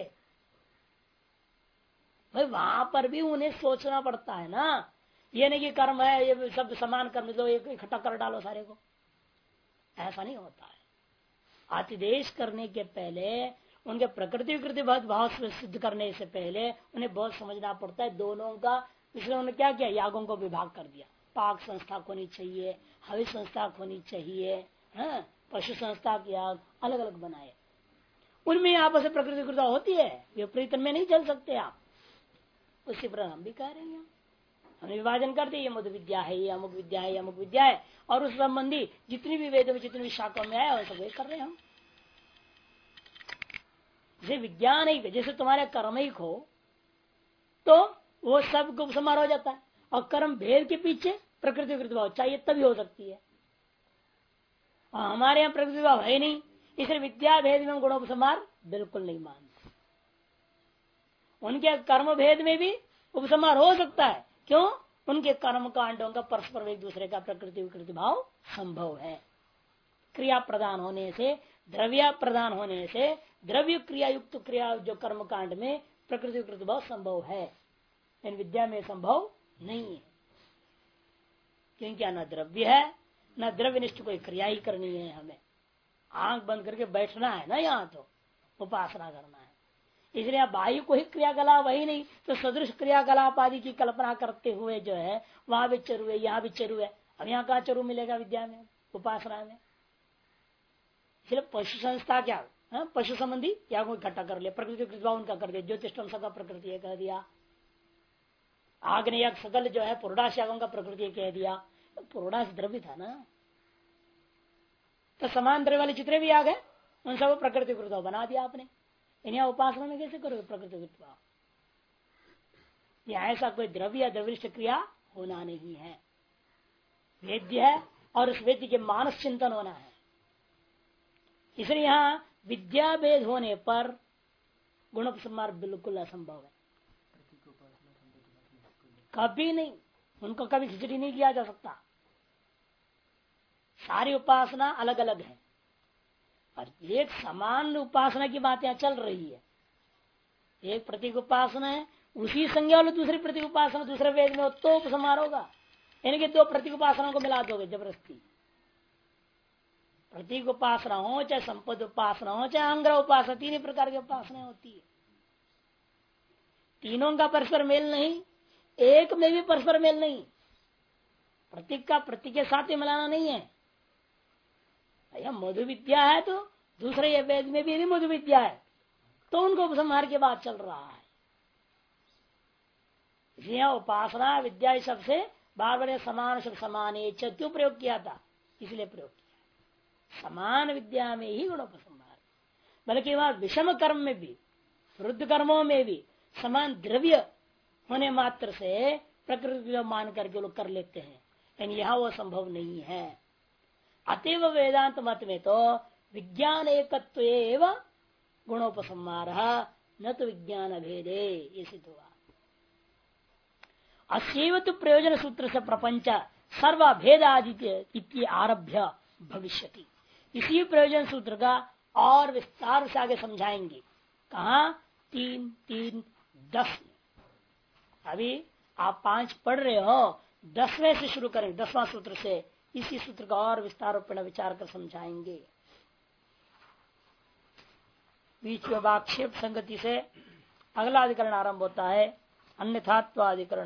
भाई वहां पर भी उन्हें सोचना पड़ता है ना। ये नहीं कि कर्म है ये सब समान कर्म दो एक इकट्ठा कर डालो सारे को, ऐसा नहीं होता है। आतिदेश करने के पहले उनके प्रकृति विकृति भाव सिद्ध करने से पहले उन्हें बहुत समझना पड़ता है दोनों का। इसलिए उन्होंने क्या किया, यागों को विभाग कर दिया, पाक संस्था होनी चाहिए, हवि संस्था होनी चाहिए, पशु संस्था के याग अलग अलग बनाए, उनमें आपस में प्रकृति विकृति होती है, विपरीत में नहीं चल सकते आप। उसी पर हम भी कह रहे हैं, हमने विभाजन कर दिया, ये मधु विद्या है, ये अमुक विद्या है, ये अमुक विद्या है, और उस संबंधी जितनी भी वेद में जितनी भी शाखाओं में आया सब कर रहे हैं हम। जैसे विज्ञान ही, जैसे तुम्हारे कर्म ही हो तो वो सब को उपसंहार हो जाता है, और कर्म भेद के पीछे प्रकृति विकृति भाव चाहिए तभी हो सकती है, और हमारे यहाँ प्रकृति भाव है नहीं, इसलिए विद्या भेद में गुणोपसंहार बिल्कुल नहीं मानते। उनके कर्म भेद में भी उपसंहार हो सकता है, क्यों, उनके कर्म कांडों का परस्पर एक दूसरे का प्रकृति विकृति भाव संभव है। क्रिया प्रदान होने से, द्रव्य प्रदान होने से, द्रव्य क्रिया युक्त क्रिया जो कर्म कांड में प्रकृति विकृति भाव संभव है, इन विद्या में संभव नहीं है, क्योंकि न द्रव्य है न द्रव्य निष्ठ कोई क्रिया ही करनी है। हमें आंख बंद करके बैठना है ना, यहाँ तो उपासना करना है, इसलिए आप वायु को ही क्रियाकलाप वही नहीं तो सदृश क्रियाकलाप आदि की कल्पना करते हुए जो है वहां भी चरु है, यहाँ भी चरु है। अब यहाँ कहाँ चरु मिलेगा विद्या में, उपासना में। इसलिए पशु संस्था क्या, पशु संबंधी या कोई इकट्ठा कर लिया, प्रकृति भाव उनका कर दिया, ज्योतिषम का प्रकृति कह दिया, आग्नेय सकल जो है पुरोडाश यागों का प्रकृति कह दिया। पुरोडाश द्रव्य था ना, तो समान द्रव्य वाले जितने भी याग है उन सब प्रकृति भाव बना दिया आपने। इन्हें उपासना में कैसे करोगे प्रकृति भाव, यह ऐसा कोई द्रव्य या द्रविष्ट क्रिया होना नहीं है, वेद्य है और उस वेद्य के मानस चिंतन होना है। इसलिए यहाँ विद्या भेद होने पर गुणोपसंहार बिल्कुल असंभव है, कभी नहीं। उनको कभी खिचड़ी नहीं किया जा सकता। सारी उपासना अलग अलग है और एक समान उपासना की बात यहाँ चल रही है। एक प्रतीक उपासना है, उसी संज्ञा वाले दूसरी प्रतीक उपासना दूसरे वेद में तो उपसंहार होगा। यानी कि दो प्रतीक उपासना को मिला दोगे जबरदस्ती। प्रतीक उपासना हो चाहे संपद उपासना हो चाहे अंग्रह उपासना, तीन ही प्रकार की उपासना होती है। तीनों का परस्पर मेल नहीं, एक में भी परस्पर मेल नहीं। प्रतीक का प्रतीक के साथ ही मिलाना नहीं है। यह मधु विद्या है तो दूसरे ये वेद में भी मधु विद्या है, तो उनको उपसंहार की बात चल रहा है। इसलिए उपासना विद्या सबसे बार बार समान शब्द समान क्यों प्रयोग किया था, इसलिए प्रयोग किया। समान विद्या में ही गुणोपसंहार, बल्कि वहां विषम कर्म में भी, वृद्ध कर्मों में भी समान द्रव्य होने मात्र से प्रकृति मान करके लोग कर लेते हैं, लेकिन यहाँ वो संभव नहीं है। अतएव वेदांत मत में तो विज्ञान एकत्व एवं गुणोपसंहार न तो विज्ञान भेदे, ये सिद्ध हुआ। अस्यैव तो प्रयोजन सूत्र से प्रपंच सर्वभेदादित्य आरभ्य भविष्यति। इसी प्रयोजन सूत्र का और विस्तार से आगे समझाएंगे। कहा 3, 3, 10 अभी आप 5 पढ़ रहे हो, 10वें से शुरू करेंगे, 10वां सूत्र से इसी सूत्र का और विस्तार पर विचार कर समझाएंगे। बीच में आक्षेप संगति से अगला अधिकरण आरंभ होता है, अन्यथात्वाधिकरण।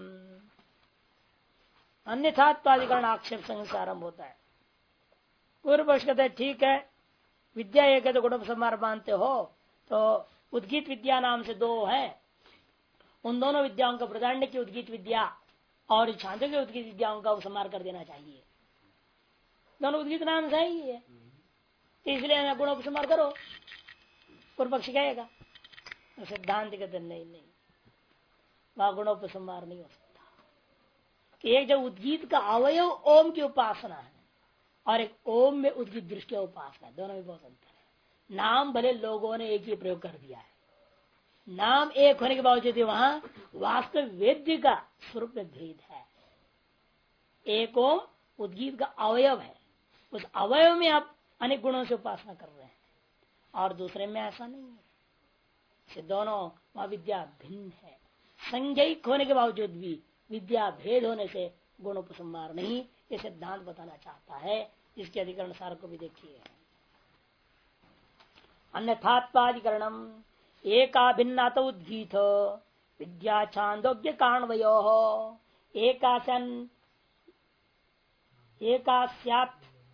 अन्यथात्वाधिकरण आक्षेप संगति से आरंभ होता है। पूर्व पक्ष कहते हैं ठीक है, विद्या एक है तो गुणोपसंहार मानते हो, तो उद्गीत विद्या नाम से 2 है, उन दोनों विद्याओं का प्रधान्य की उद्गीत विद्या और छांदों की उद्गीत विद्याओं का उपसंहार कर देना चाहिए। दोनों उद्गीत नाम से ही है, इसलिए गुणोपसंहार करो। पूर्व पक्ष कहेगा, सिद्धांत कहते नहीं, वहां गुणोपसंहार नहीं हो सकता। कि एक जब उद्गीत का अवयव ओम की उपासना है और एक ओम में उद्गीत दृष्टि उपासना, दोनों में बहुत अंतर है। नाम भले लोगों ने एक ही प्रयोग कर दिया है, नाम एक होने के बावजूद वहां वास्तव वेद्य का स्वरूप में भेद है। एक ओम उद्गीत का अवयव है, उस अवयव में आप अनेक गुणों से उपासना कर रहे हैं, और दूसरे में ऐसा नहीं है। से दोनों वहां विद्या भिन्न है। संज्ञायिक होने के बावजूद भी विद्या भेद होने से गुणोपसंहार नहीं, ये सिद्धांत बताना चाहता है। इसके अधिकरण सार को भी देखिए। अन्यथात्वाधिकरणम एका भिन्ना तो उद्गीत विद्या छांदोग्य कारणवयो एकास्यात्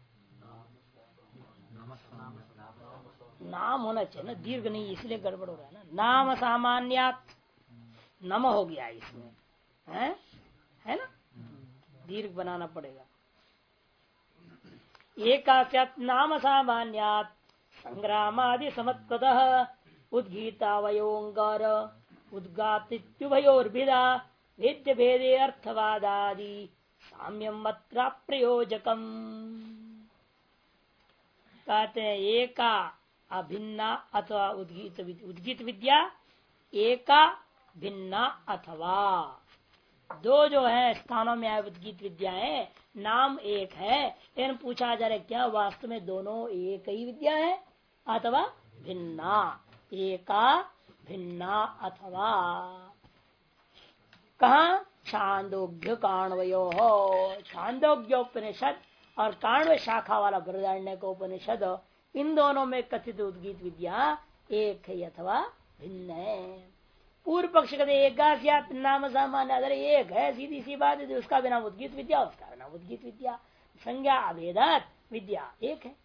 नाम होना चाहिए ना, दीर्घ नहीं, इसलिए गड़बड़ हो रहा है ना। नाम सामान्यात नम हो गया इसमें, है ना, दीर्घ बनाना पड़ेगा। एकास्यात् नाम सामान्यात संग्रामादि समत्वतः उद्गीतावयोंगार उद्गातिभयोर्भिदा वेद्य भेदे अर्थवादादि साम्यम मत्रा प्रयोजकम। कहते हैं एका अभिन्ना अथवा उद्गीत विद्या एका भिन्ना अथवा, 2 जो है स्थानों में आए उद्गीत विद्या है, नाम एक है, लेकिन पूछा जा रहा है क्या वास्तव में दोनों एक ही विद्या है अथवा भिन्ना। एका भिन्ना अथवा कहा छांदोग्य काण्वयो हो, छांदोग्योपनिषद और काण्व शाखा वाला बृहदारण्यक उपनिषद, इन दोनों में कथित उद्गीत विद्या एक है अथवा भिन्न है। पूर्व पक्ष कहते एकास्यात् नाम सामान्य, अगर एक है सीधी सी बात है, उसका भी नाम उद्गीत विद्या, उसका नाम उद्गीत विद्या, संज्ञा अभेदात विद्या एक है।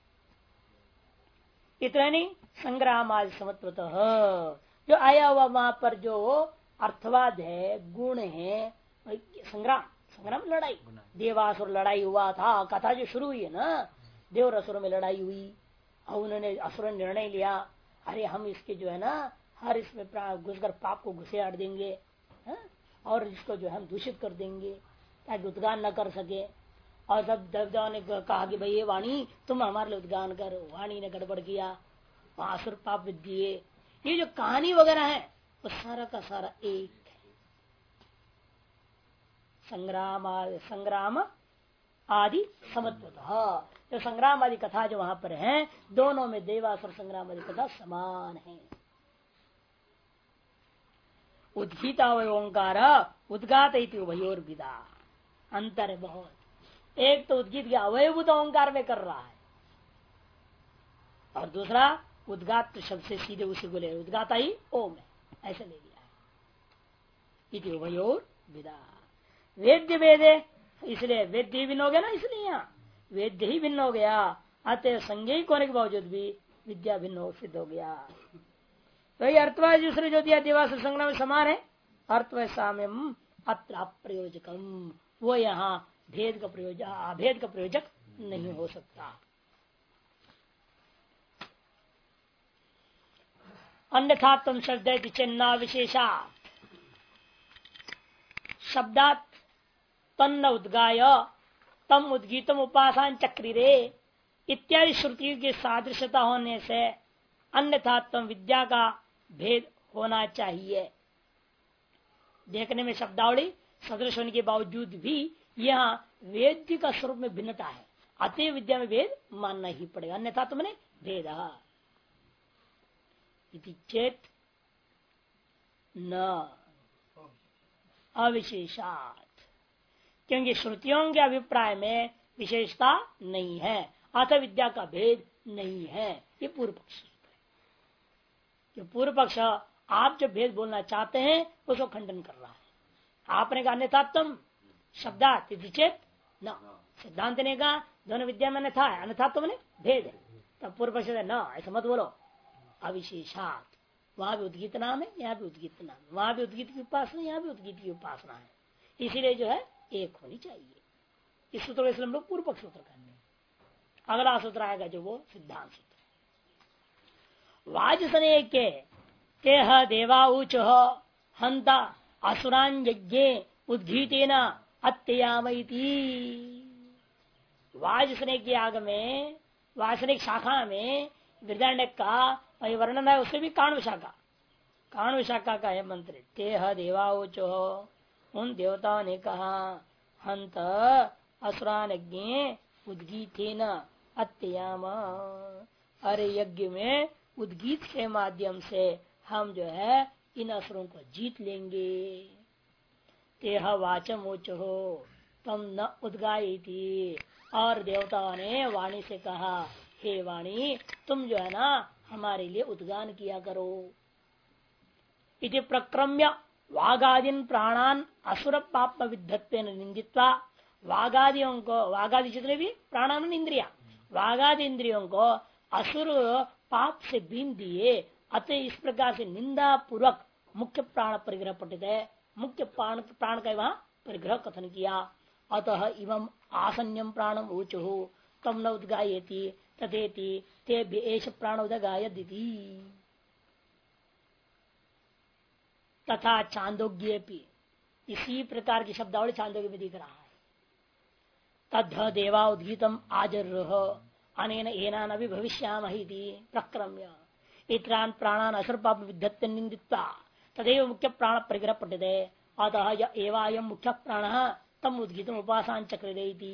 इतना नहीं, संग्राम आदि समत्वत जो आया हुआ वहां पर जो अर्थवाद है, गुण है, संग्राम लड़ाई, देवासुर लड़ाई हुआ था, कथा जो शुरू हुई है ना, देव और असुर में लड़ाई हुई और उन्होंने असुर ने निर्णय लिया, अरे हम इसके जो है ना हर इसमें घुसकर पाप को घुसे आड़ देंगे, और इसको जो है हम दूषित कर देंगे ताकि उद्गान न कर सके। और सब देवताओं ने कहा कि भाई ये वाणी तुम हमारे लिए उद्गान कर, वाणी ने गड़बड़ किया, असुर पाप दिए, ये जो कहानी वगैरह है वो सारा का सारा एक है। संग्राम आदि समत्वतः तो संग्राम आदि कथा जो वहां पर है, दोनों में देवासुर संग्राम आदि कथा समान है। उद्गीता व ओंकार उद्गात उभयोर विदा, अंतर है बहुत। एक तो उद्गीत के अवयभूत ओंकार में कर रहा है, और दूसरा उद्गात शब्द से सीधे उसी को ले, उद्गाता ही ओम है, ऐसे ले लिया है। इति उभयोर विदा वेद्य वेदे, इसलिए वेद्य ही भिन्न हो गया ना, इसलिए यहाँ वेद्य ही भिन्न हो गया। अतः संज्ञा होने के बावजूद भी विद्या भिन्न सिद्ध हो गया। वही अर्थवा दूसरे जो दिया देवासुर संग्राम में समान है। अर्थव साम्यम अत्र अप्रयोजकम, वो यहाँ भेद का प्रयोजक अभेद का प्रयोजक नहीं हो सकता। अन्यथा तुम शब्द चिन्ना विशेषा शब्दात तन्न उद्गाय तम उद्गीतम उपासन चक्रिरे इत्यादि श्रुतियों की सादृश्यता होने से अन्यथा तुम विद्या का भेद होना चाहिए। देखने में शब्दावली सदृश होने के बावजूद भी यहाँ वेद्य का स्वरूप में भिन्नता है, अतः विद्या में भेद मानना ही पड़ेगा। अन्यथा तुमने भेद इति चेत न अविशेषात, क्योंकि श्रुतियों के अभिप्राय में विशेषता नहीं है, अतः विद्या का भेद नहीं है। ये पूर्व पक्ष है। पूर्व पक्ष आप जो भेद बोलना चाहते हैं उसको खंडन कर रहा है। आपने कहा अन्यथा तुम शब्दात चेत न, सिद्धांत ने कहा दोनों विद्या में अन्यथा है, अन्यथा तुमने भेद है, तब पूर्व पक्ष न ऐसा मत बोलो। अविशेषात, वहां भी उद्गीत नाम है, यहाँ भी उद्गीत नाम है, वहां भी उद्गीत की उपासना, यहाँ भी उद्गीत की उपासना है, इसीलिए जो है एक होनी चाहिए। इस सूत्र इसलिए हम लोग पूर्व पक्ष सूत्र करने। अगला सूत्र आएगा जो वो सिद्धांत सूत्र। वाजसने के देवा ऊच हंता असुरान यज्ञे उद्गीतेन अत्ययामयति। वाजसने के आग में, वाजसनिक शाखा में वृदारण्य का वही वर्णन है, उससे भी काण्व शाखा का है मंत्र। तेह देवाऊचो, उन देवताओं ने कहा, हंत असुरान यज्ञ उद्गीतेन अत्ययाम, अरे यज्ञ में उद्गीत के माध्यम से हम जो है इन असुरों को जीत लेंगे। तेह वाचम ऊचो तम न उद्गायति, और देवताओं ने वाणी से कहा, हे वाणी तुम जो है ना हमारे लिए उद्गान किया करो। इति प्रक्रम्य वागादीन प्राणान असुर पाप विद्धत्व निंदित्वा, वागादियों को, वागादि जितने भी प्राणान इंद्रिया, वागादि इंद्रियों को असुर पाप से बीन दिए, अतः इस प्रकार से निंदा पूर्वक मुख्य प्राण परिग्रह पठित है, मुख्य प्राण का वहां परिग्रह कथन किया। अतः इवं आसन्यम प्राणम ऊचु तम न उद्गायति तथेति तेभ्य एष प्राण उदगायदिति। तथा चांदोग्य इसी प्रकार की शब्दावली चांदोग्य में दिख रहा है। तद्ध देवा उद्गीतम आजर्ह अनेन एनान अभी भविष्यामहि प्रक्रम्य इतरान प्राणान असुर पाप विद्धत्य निंदित्वा तदेव मुख्य प्राण परिग्रह पठिते, अतः एवायम मुख्य प्राण तम उद्गीतम उपासन चक्रिरेति।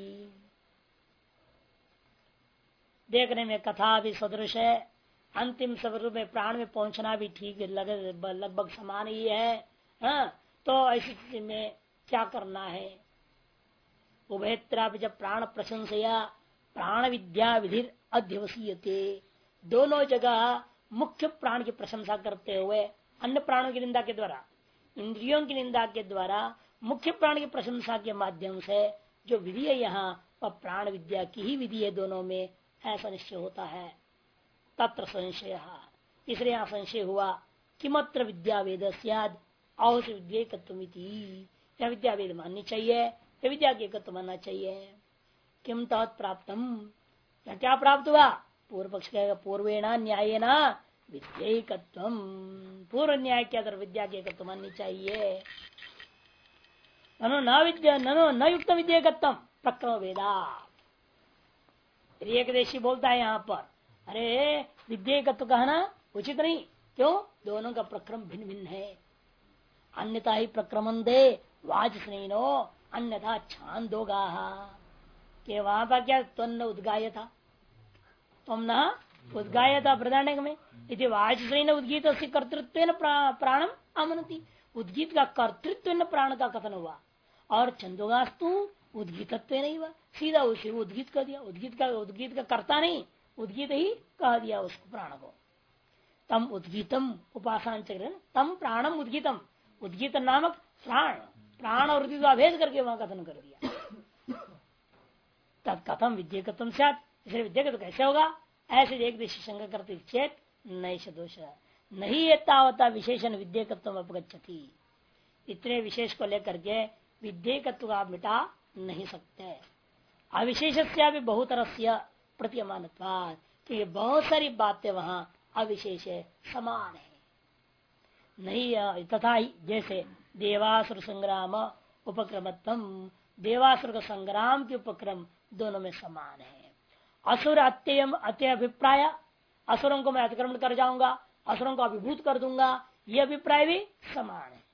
देखने में कथा भी सदृश है, अंतिम स्वरूप में प्राण में पहुंचना भी ठीक है, लगभग समान ही है। हाँ, तो ऐसी स्थिति में क्या करना है? उभयत्रा जब प्राण प्रशंसया प्राण विद्या विधि अध्यवसीयते, दोनों जगह मुख्य प्राण की प्रशंसा करते हुए अन्य प्राणों की निंदा के द्वारा, इंद्रियों की निंदा के द्वारा मुख्य प्राण की प्रशंसा के माध्यम से जो विधि है यहाँ वह प्राण विद्या की ही विधि है। दोनों में ऐसा निश्चय होता है। तत्र संशय, इसलिए यहाँ संशय हुआ किमत्र विद्या वेद स्याद औष विद्येकत्वमिति, या विद्या वेद माननी चाहिए या विद्या के एकत्व मानना चाहिए। किम तत् प्राप्तम, क्या प्राप्त हुआ? पूर्व पक्ष कहेगा पूर्वेणा न्यायेन विद्येकत्वम, पूर्व न्याय के आधार विद्या के एकत्व माननी चाहिए। ननो न विद्या ननो न युक्त विद्येकत्वम प्रक्रम वेदा। एक देशी बोलता है यहाँ पर, अरे विद्येकत्व कहना उचित नहीं, क्यों? दोनों का प्रक्रम भिन्न भिन्न है। अन्यथा ही प्रक्रमण दे वाजस्नेनो अन्यथा छांदोगा के वहां पर क्या त्वन्न उद्गाय था, तुम न उद्गाय था प्रधानक में यदि वाजस्नेन उद्गीत कर्तृत्व प्राणम अमनति, उद्गीत का कर्तृत्व प्राण का कथन हुआ और छंदोगास्तु उद्गीतत्व नहीं हुआ, सीधा उसी उद्गीत कर दिया। उद्गीत का कर्ता नहीं, उद्गीत ही कह दिया उसको प्राण को। तम उद्गीतम उपासन चक्र तम प्राणम उद्गीतम, उद्गीत नामक प्राण और उद्गीत का भेद करके वहां कथन कर दिया। तब कथम विद्यकत्व सात, इसलिए विद्यकत्व कैसे होगा? ऐसे एक देश शंका करते चेत नहीं दोष नहीं एतावता विशेषण विद्यकत्व अपगच्छति, इतने विशेष को लेकर के विद्यकत्व आप मिटा नहीं सकते। अविशेष से भी बहुतरस्य प्रतीयमान, क्योंकि बहुत सारी बातें वहां अविशेष समान है नहीं। तथा ही जैसे देवासुर संग्राम उपक्रमत्म, देवासुर का संग्राम के उपक्रम दोनों में समान है। असुर अत्य अभिप्राय, असुरों को मैं अतिक्रमण कर जाऊंगा, असुरों को अभिभूत कर दूंगा, यह अभिप्राय भी समान है।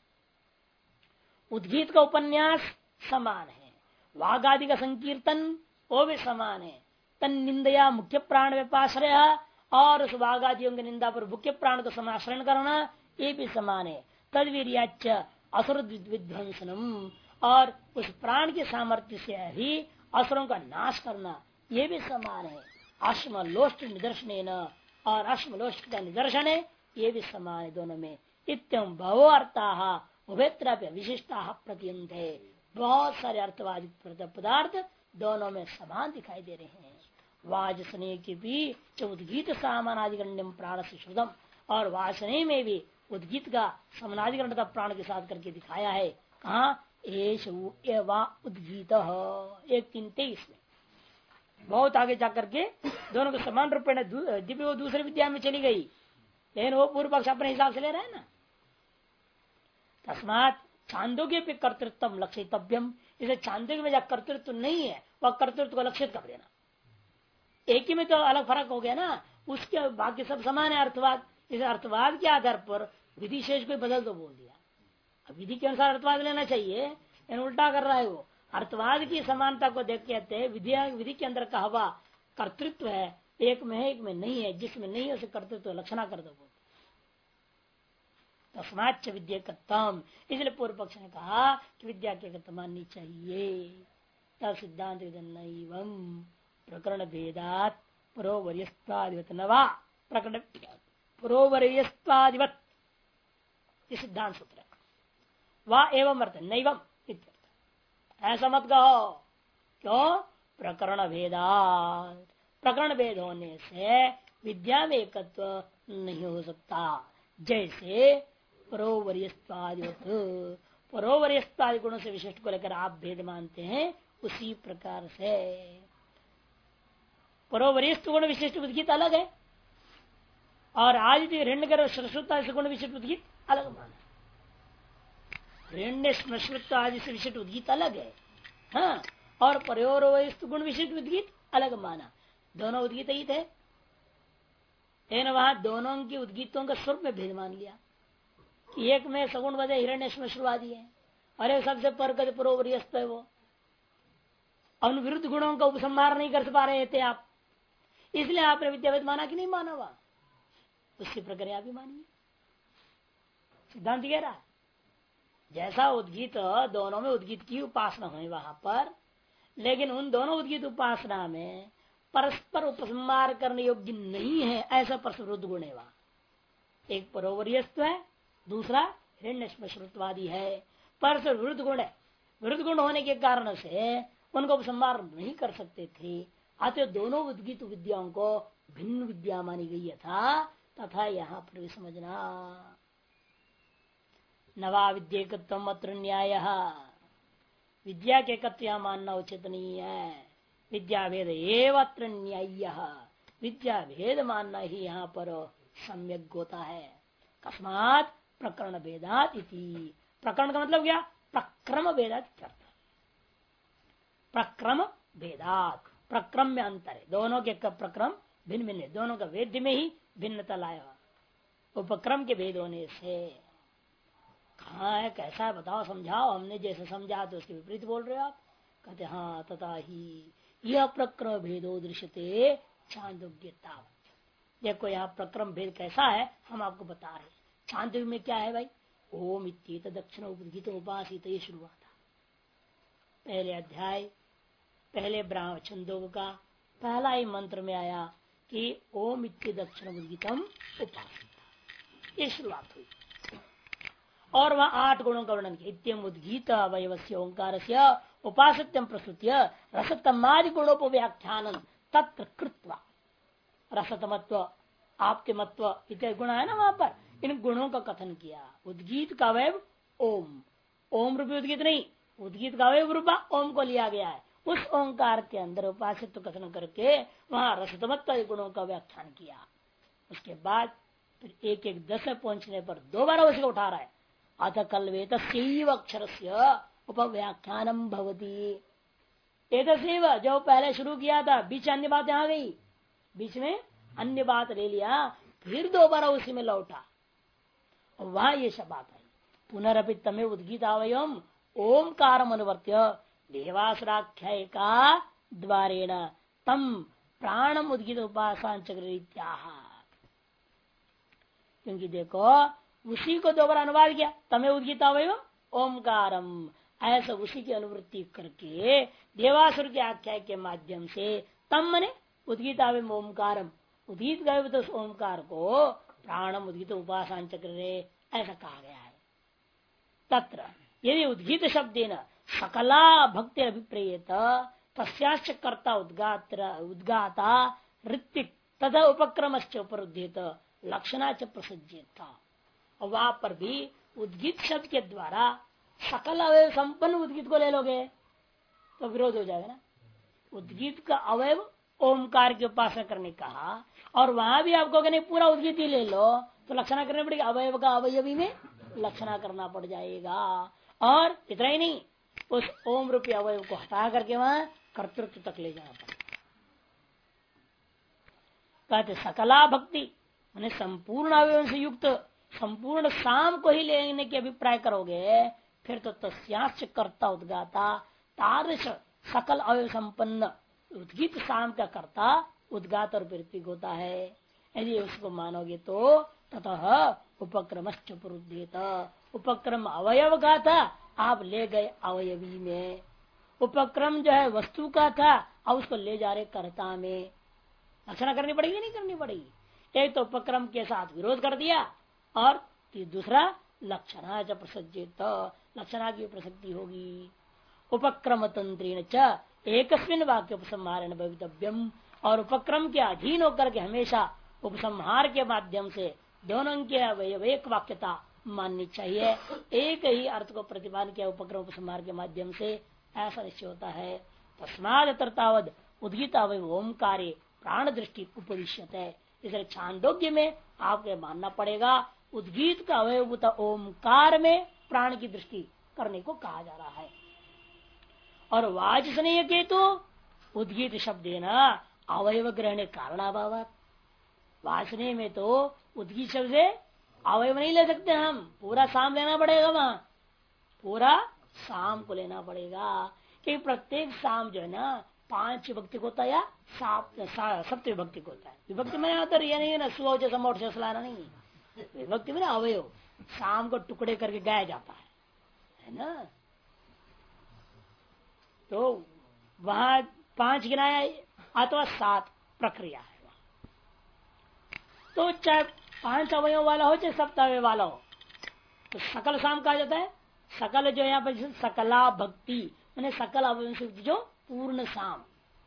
उद्गीत का उपन्यास समान है, वाघ आदि का संकीर्तन वो भी समान है। तन निंदया मुख्य प्राण व्यापाश्रय, और उस वाघ आदियों की निंदा पर मुख्य प्राण को समाश्रय करना ये भी समान है। तदवीर्याच असुर विध्वंसनम, और उस प्राण के सामर्थ्य से ही असुरों का नाश करना ये भी समान है। अश्मलोष्ट निदर्शन, और अश्मलोष्ट का निदर्शन है ये भी समान है दोनों में। इत्यम भवो अर्था उभेत्र विशिष्टा प्रतीयन्ते, बहुत सारे अर्थवादी पदार्थ दोनों में समान दिखाई दे रहे हैं। वाजसने की भी उद्गीत सामानाधिकरण प्राण से श्रुतम, और वासने में भी उद्गीत का समानाधिकरण का प्राण के साथ करके दिखाया है। कहा एश उद्गीत 1:23 में बहुत आगे जाकर के दोनों को समान रूप में दिव्य वो दूसरे विद्या में चली गई, लेकिन वो पूर्व पक्ष अपने हिसाब से ले रहा है ना। तस्मात छांदोग्य पे कर्तृत्व लक्षितव्यम, इसे छांदोग्य में जब कर्तृत्व नहीं है वह कर्तृत्व को लक्षित कर देना। एक ही में तो अलग फर्क हो गया ना, उसके बाकी सब समान है अर्थवाद। इस अर्थवाद के आधार पर विधि शेष को बदल दो बोल दिया। अब विधि के अनुसार अर्थवाद लेना चाहिए, उल्टा कर रहा है वो। अर्थवाद की समानता को देख कहते हैं विधि के अंदर का हवा कर्तृत्व है, एक में है एक में नहीं है, जिसमें नहीं है उसे कर्तृत्व लक्षणा कर दो। तस्माच्च विद्यकत्वम, इसलिए पूर्व पक्ष ने कहा कि विद्या के एकत्व माननी चाहिए। तब सिद्धांत प्रकरण भेदात पुरोवर्यस्तादिवत नवा प्रकरण पुरोवर्यस्तादिवत सिद्धांत सूत्र है। वाह एवं अर्थ नैवम, ऐसा मत कहो। क्यों? प्रकरण भेदात, प्रकरण भेद होने से विद्या में एकत्व नहीं हो सकता। जैसे परोवर्यस्तादि गुणों से विशिष्ट को लेकर आप भेद मानते हैं, उसी प्रकार से परोवर्यस्त गुण विशिष्ट उद्गीत अलग है, और आज भी हिरण्यगर्भ श्मश्रुता से गुण विशिष्ट उद्गीत अलग माना। हिरण्य श्मश्रुता आदि से विशिष्ट उद्गीत अलग है, हाँ, और परोवर्यस्त गुण विशिष्ट उद्गीत अलग माना। दोनों उद्गीत ही थे, लेकिन वहां दोनों की उद्गीतों का स्वरूप में भेद मान लिया कि एक में सगुण वजह हिरण्य श्मश्रुवादी है और एक सबसे पर परोवर्यस्त है। वो उन विरुद्ध गुणों का उपसंहार नहीं कर पा रहे थे आप, इसलिए आपने विद्यावेद माना कि नहीं माना? वह उसी प्रकार आप भी मानिए। सिद्धांत कह रहा है जैसा उद्गीत दोनों में उद्गीत की उपासना हुई वहां पर, लेकिन उन दोनों उद्गीत उपासना में परस्पर उपसंहार करने योग्य नहीं है, ऐसा परस्पर विरुद्ध गुण है। वहां एक परोवर्यस्व है, दूसरा हिरण्य श्मश्रुत्वादी है, परस्पर विरुद्ध गुण है। विरुद्ध गुण होने के कारण से उनको उपसंहार नहीं कर सकते थे, अतः दोनों उद्गीत विद्याओं को भिन्न विद्या मानी गई था। तथा यहाँ पर भी समझना नवा विद्येकत्वम अत्र न्याय, विद्या के एकत्व मानना उचित नहीं है। विद्या भेद एवं अत्र न्याय, विद्या भेद मानना ही यहाँ पर सम्यक होता है। कस्मात प्रकरण भेदात इति, प्रकरण का मतलब क्या? प्रक्रम भेदात। प्रक्रम भेदात, प्रक्रम में अंतर है, दोनों के प्रक्रम भिन्न भिन्न है, दोनों का वेद्य में ही भिन्नता लाया। उपक्रम के भेद होने से। कहाँ है, कैसा है, बताओ, समझाओ। हमने जैसे समझा तो उसके विपरीत बोल रहे हो आप। कहते हाँ तथा ही यह प्रक्रम भेदो दृश्यते छांदोग्यता। देखो यहाँ प्रक्रम भेद कैसा है हम आपको बता रहे। छांदोग्य में क्या है भाई, ओम इत्येत दक्षिण उपगीत उपासित, ये शुरू हुआ था पहले अध्याय, पहले ब्राह्मण छंदोग का पहला ही मंत्र में आया कि ओम इत्य दक्षिण उपगीतम उपासित, ये शुरुआत हुई। और वह 8 गुणों का वर्णन किया। इत्यम उद्गीत अवयवस्य ओंकार से उपासित्यम प्रस्तुत्य रसतमादि गुणोपव्याख्यान तत्र कृत्वा। रसतमत्व, आपके मत्व इत्यादि गुण है ना, वहां पर इन गुणों का कथन किया। उद्गीत का अवयव ओम, ओम रूपी उद्गीत नहीं, उद्गीत का अवयव रूपा ओम को लिया गया है। उस ओंकार के अंदर उपासित्व कथन करके वहां रसतमत्व गुणों का व्याख्यान किया। उसके बाद फिर एक एक 10 पहुंचने पर दोबारा उसे उठा रहा है। अथ कल्वेत अक्षर से उपव्याख्यानम भवती। एतस्यैव जो पहले शुरू किया था, बीच अन्य बात आ गई, बीच में अन्य बात ले लिया, फिर दोबारा उसी में लौटा। वहां ये सब बात आई। पुनरअपि तमे उद्गीत अवयवम ओमकार अनुवर्त्य देवासुराख्याय का द्वारेण तम प्राणम उद्गीत उपासन चक्र। क्योंकि देखो उसी को दोबारा अनुवाद किया, तमे उद्गीत अवयवम ओमकारम, ऐसा उसी की अनुवृत्ति करके देवासुर के आख्याय के माध्यम से तम मने उद्गीत अवयवम ओमकारम, उद्गीत गए उस ओमकार को प्राणम उद्गीत उपासन चक्र ऐसा कहा गया है। तत्र यदि उद्गीत शब्देन सकला भक्ति अभिप्रेयत तस्याश्च कर्ता उद्गाता ऋत्विक तथा उपक्रमश्च उपरुद्धेत लक्षणा च प्रसज्येत। वहां पर भी उद्गीत शब्द के द्वारा सकल अवयव संपन्न उद्गीत को ले लोगे तो विरोध हो जाएगा ना। उद्गीत का अवयव ओमकार की उपासना करने कहा, और वहां भी आपको नहीं पूरा उद्गीत ही ले लो तो लक्षणा करनी पड़ेगी, अवयव का अवयवी में लक्षणा करना पड़ जाएगा। और इतना ही नहीं, उस ओम रूपी अवयव को हटा करके वहां कर्तृत्व तक ले जाना पड़ेगा। कहते सकला भक्ति मैंने संपूर्ण अवयव से युक्त संपूर्ण साम को ही लेने के अभिप्राय करोगे, फिर तो तस्याश्च कर्ता उद्गाता तादृश सकल अवयव संपन्न उद्गीत साम का कर्ता उद्गात और ऋत्विक होता है। यदि उसको मानोगे तो ततः उपक्रमश्च पुरुद्धेत, उपक्रम अवयव का था, आप ले गए अवयवी में। उपक्रम जो है वस्तु का था, अब उसको ले जा रहे कर्ता में। लक्षणा करनी पड़ेगी नहीं करनी पड़ेगी? एक तो उपक्रम के साथ विरोध कर दिया, और दूसरा लक्षणा च प्रसज्जित, लक्षणा की प्रसक्ति होगी। उपक्रम तंत्रेण च एकस्मिन् वाक्य उपसंहारेण भवितव्यम, और उपक्रम के अधीन होकर के हमेशा उपसंहार के माध्यम से दोनों के अवयव एक वाक्यता माननी चाहिए। एक ही अर्थ को प्रतिपादन किया उपक्रम उपसंहार के माध्यम से, ऐसा निश्चय होता है। तस्माद तर्तावद उद्गीत अवयव ओमकारे प्राण दृष्टि उपदिश्यते है। इसलिए छांदोग्य में आपको मानना पड़ेगा उद्गीत का अवयवभूत ओमकार में प्राण की दृष्टि करने को कहा जा रहा है। और वाचसनीय के तो उद्गीत शब्द ना अवयव ग्रहण कारणाभाव, वाचनीय में तो उद्गीत शब्द से अवयव नहीं ले सकते हम, पूरा साम लेना पड़ेगा, वहां पूरा साम को लेना पड़ेगा। कि प्रत्येक साम जो है ना 5 विभक्ति को होता है या 7 विभक्ति को होता है। विभक्ति में आता ये नहीं है ना सुवच समोट से लाना नहीं, विभक्ति में ना अवयव साम को टुकड़े करके गाया जाता है ना। तो वहां 5 गिनाया अथवा 7 प्रक्रिया है। तो चाहे 5 अवयव वाला हो चाहे 7 अवयव वाला हो, तो सकल साम कहा जाता है। सकल जो यहाँ पर सकला भक्ति मैंने सकल अवयव से जो पूर्ण साम,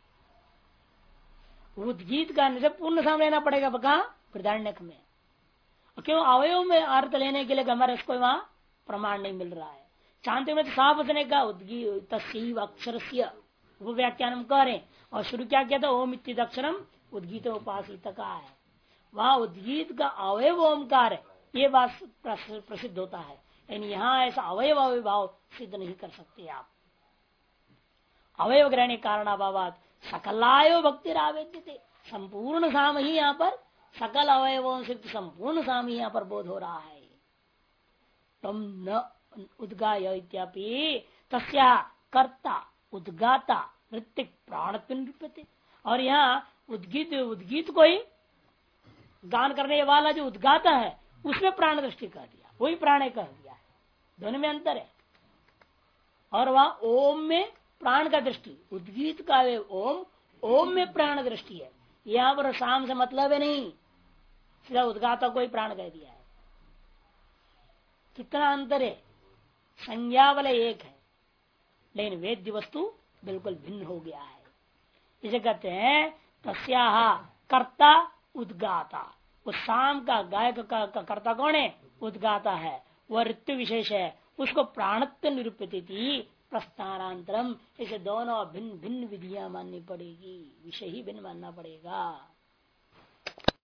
उद्गीत का से पूर्ण साम लेना पड़ेगा। कहा बृहदारण्यक में, क्यों अवयव में अर्थ लेने के लिए हमारे इसको वहां प्रमाण नहीं मिल रहा है। चांद में तो साफ उसने कहा उद्गीत अक्षर से वो व्याख्यान करें, और शुरू क्या किया था ओम इत्यादि अक्षरम उद्गीत उपासित का है। वहां उद्गीत का अवयव ओमकार है, ये बात प्रसिद्ध होता है। यानी यहाँ ऐसा अवयव अविभाव सिद्ध नहीं कर सकते आप। अवयव ग्रहण कारणाभावात सकलायो भक्ति रावेद्य थे, संपूर्ण साम ही यहाँ पर सकल अवयवों से संपूर्ण सामी यहाँ पर बोध हो रहा है। तम न उद्गाय इत्यापि तस्या कर्ता उद्गाता ऋतिक प्राणत्व। और यहाँ उद्गीत को ही गान करने वाला जो उद्गाता है उसमें प्राण दृष्टि कह दिया, वही प्राण कह दिया है। दोनों में अंतर है। और वहां ओम में प्राण का दृष्टि, उद्गीत का ओम, ओम में प्राण दृष्टि है। यहाँ पर शाम से मतलब है नहीं, सीधा उद्गाता को ही प्राण कह दिया है। कितना अंतर है, संज्ञा वाले एक है लेकिन वेद्य वस्तु बिल्कुल भिन्न हो गया है। इसे कहते हैं तस्याहा कर्ता उद्गाता। उस शाम का गायक का कर्ता कौन है? उद्गाता है, वह ऋतु विशेष है, उसको प्राणत्व निरूपित प्रस्थानांतरम। इसे दोनों भिन्न भिन्न विधियां माननी पड़ेगी, विषय ही भिन्न मानना पड़ेगा।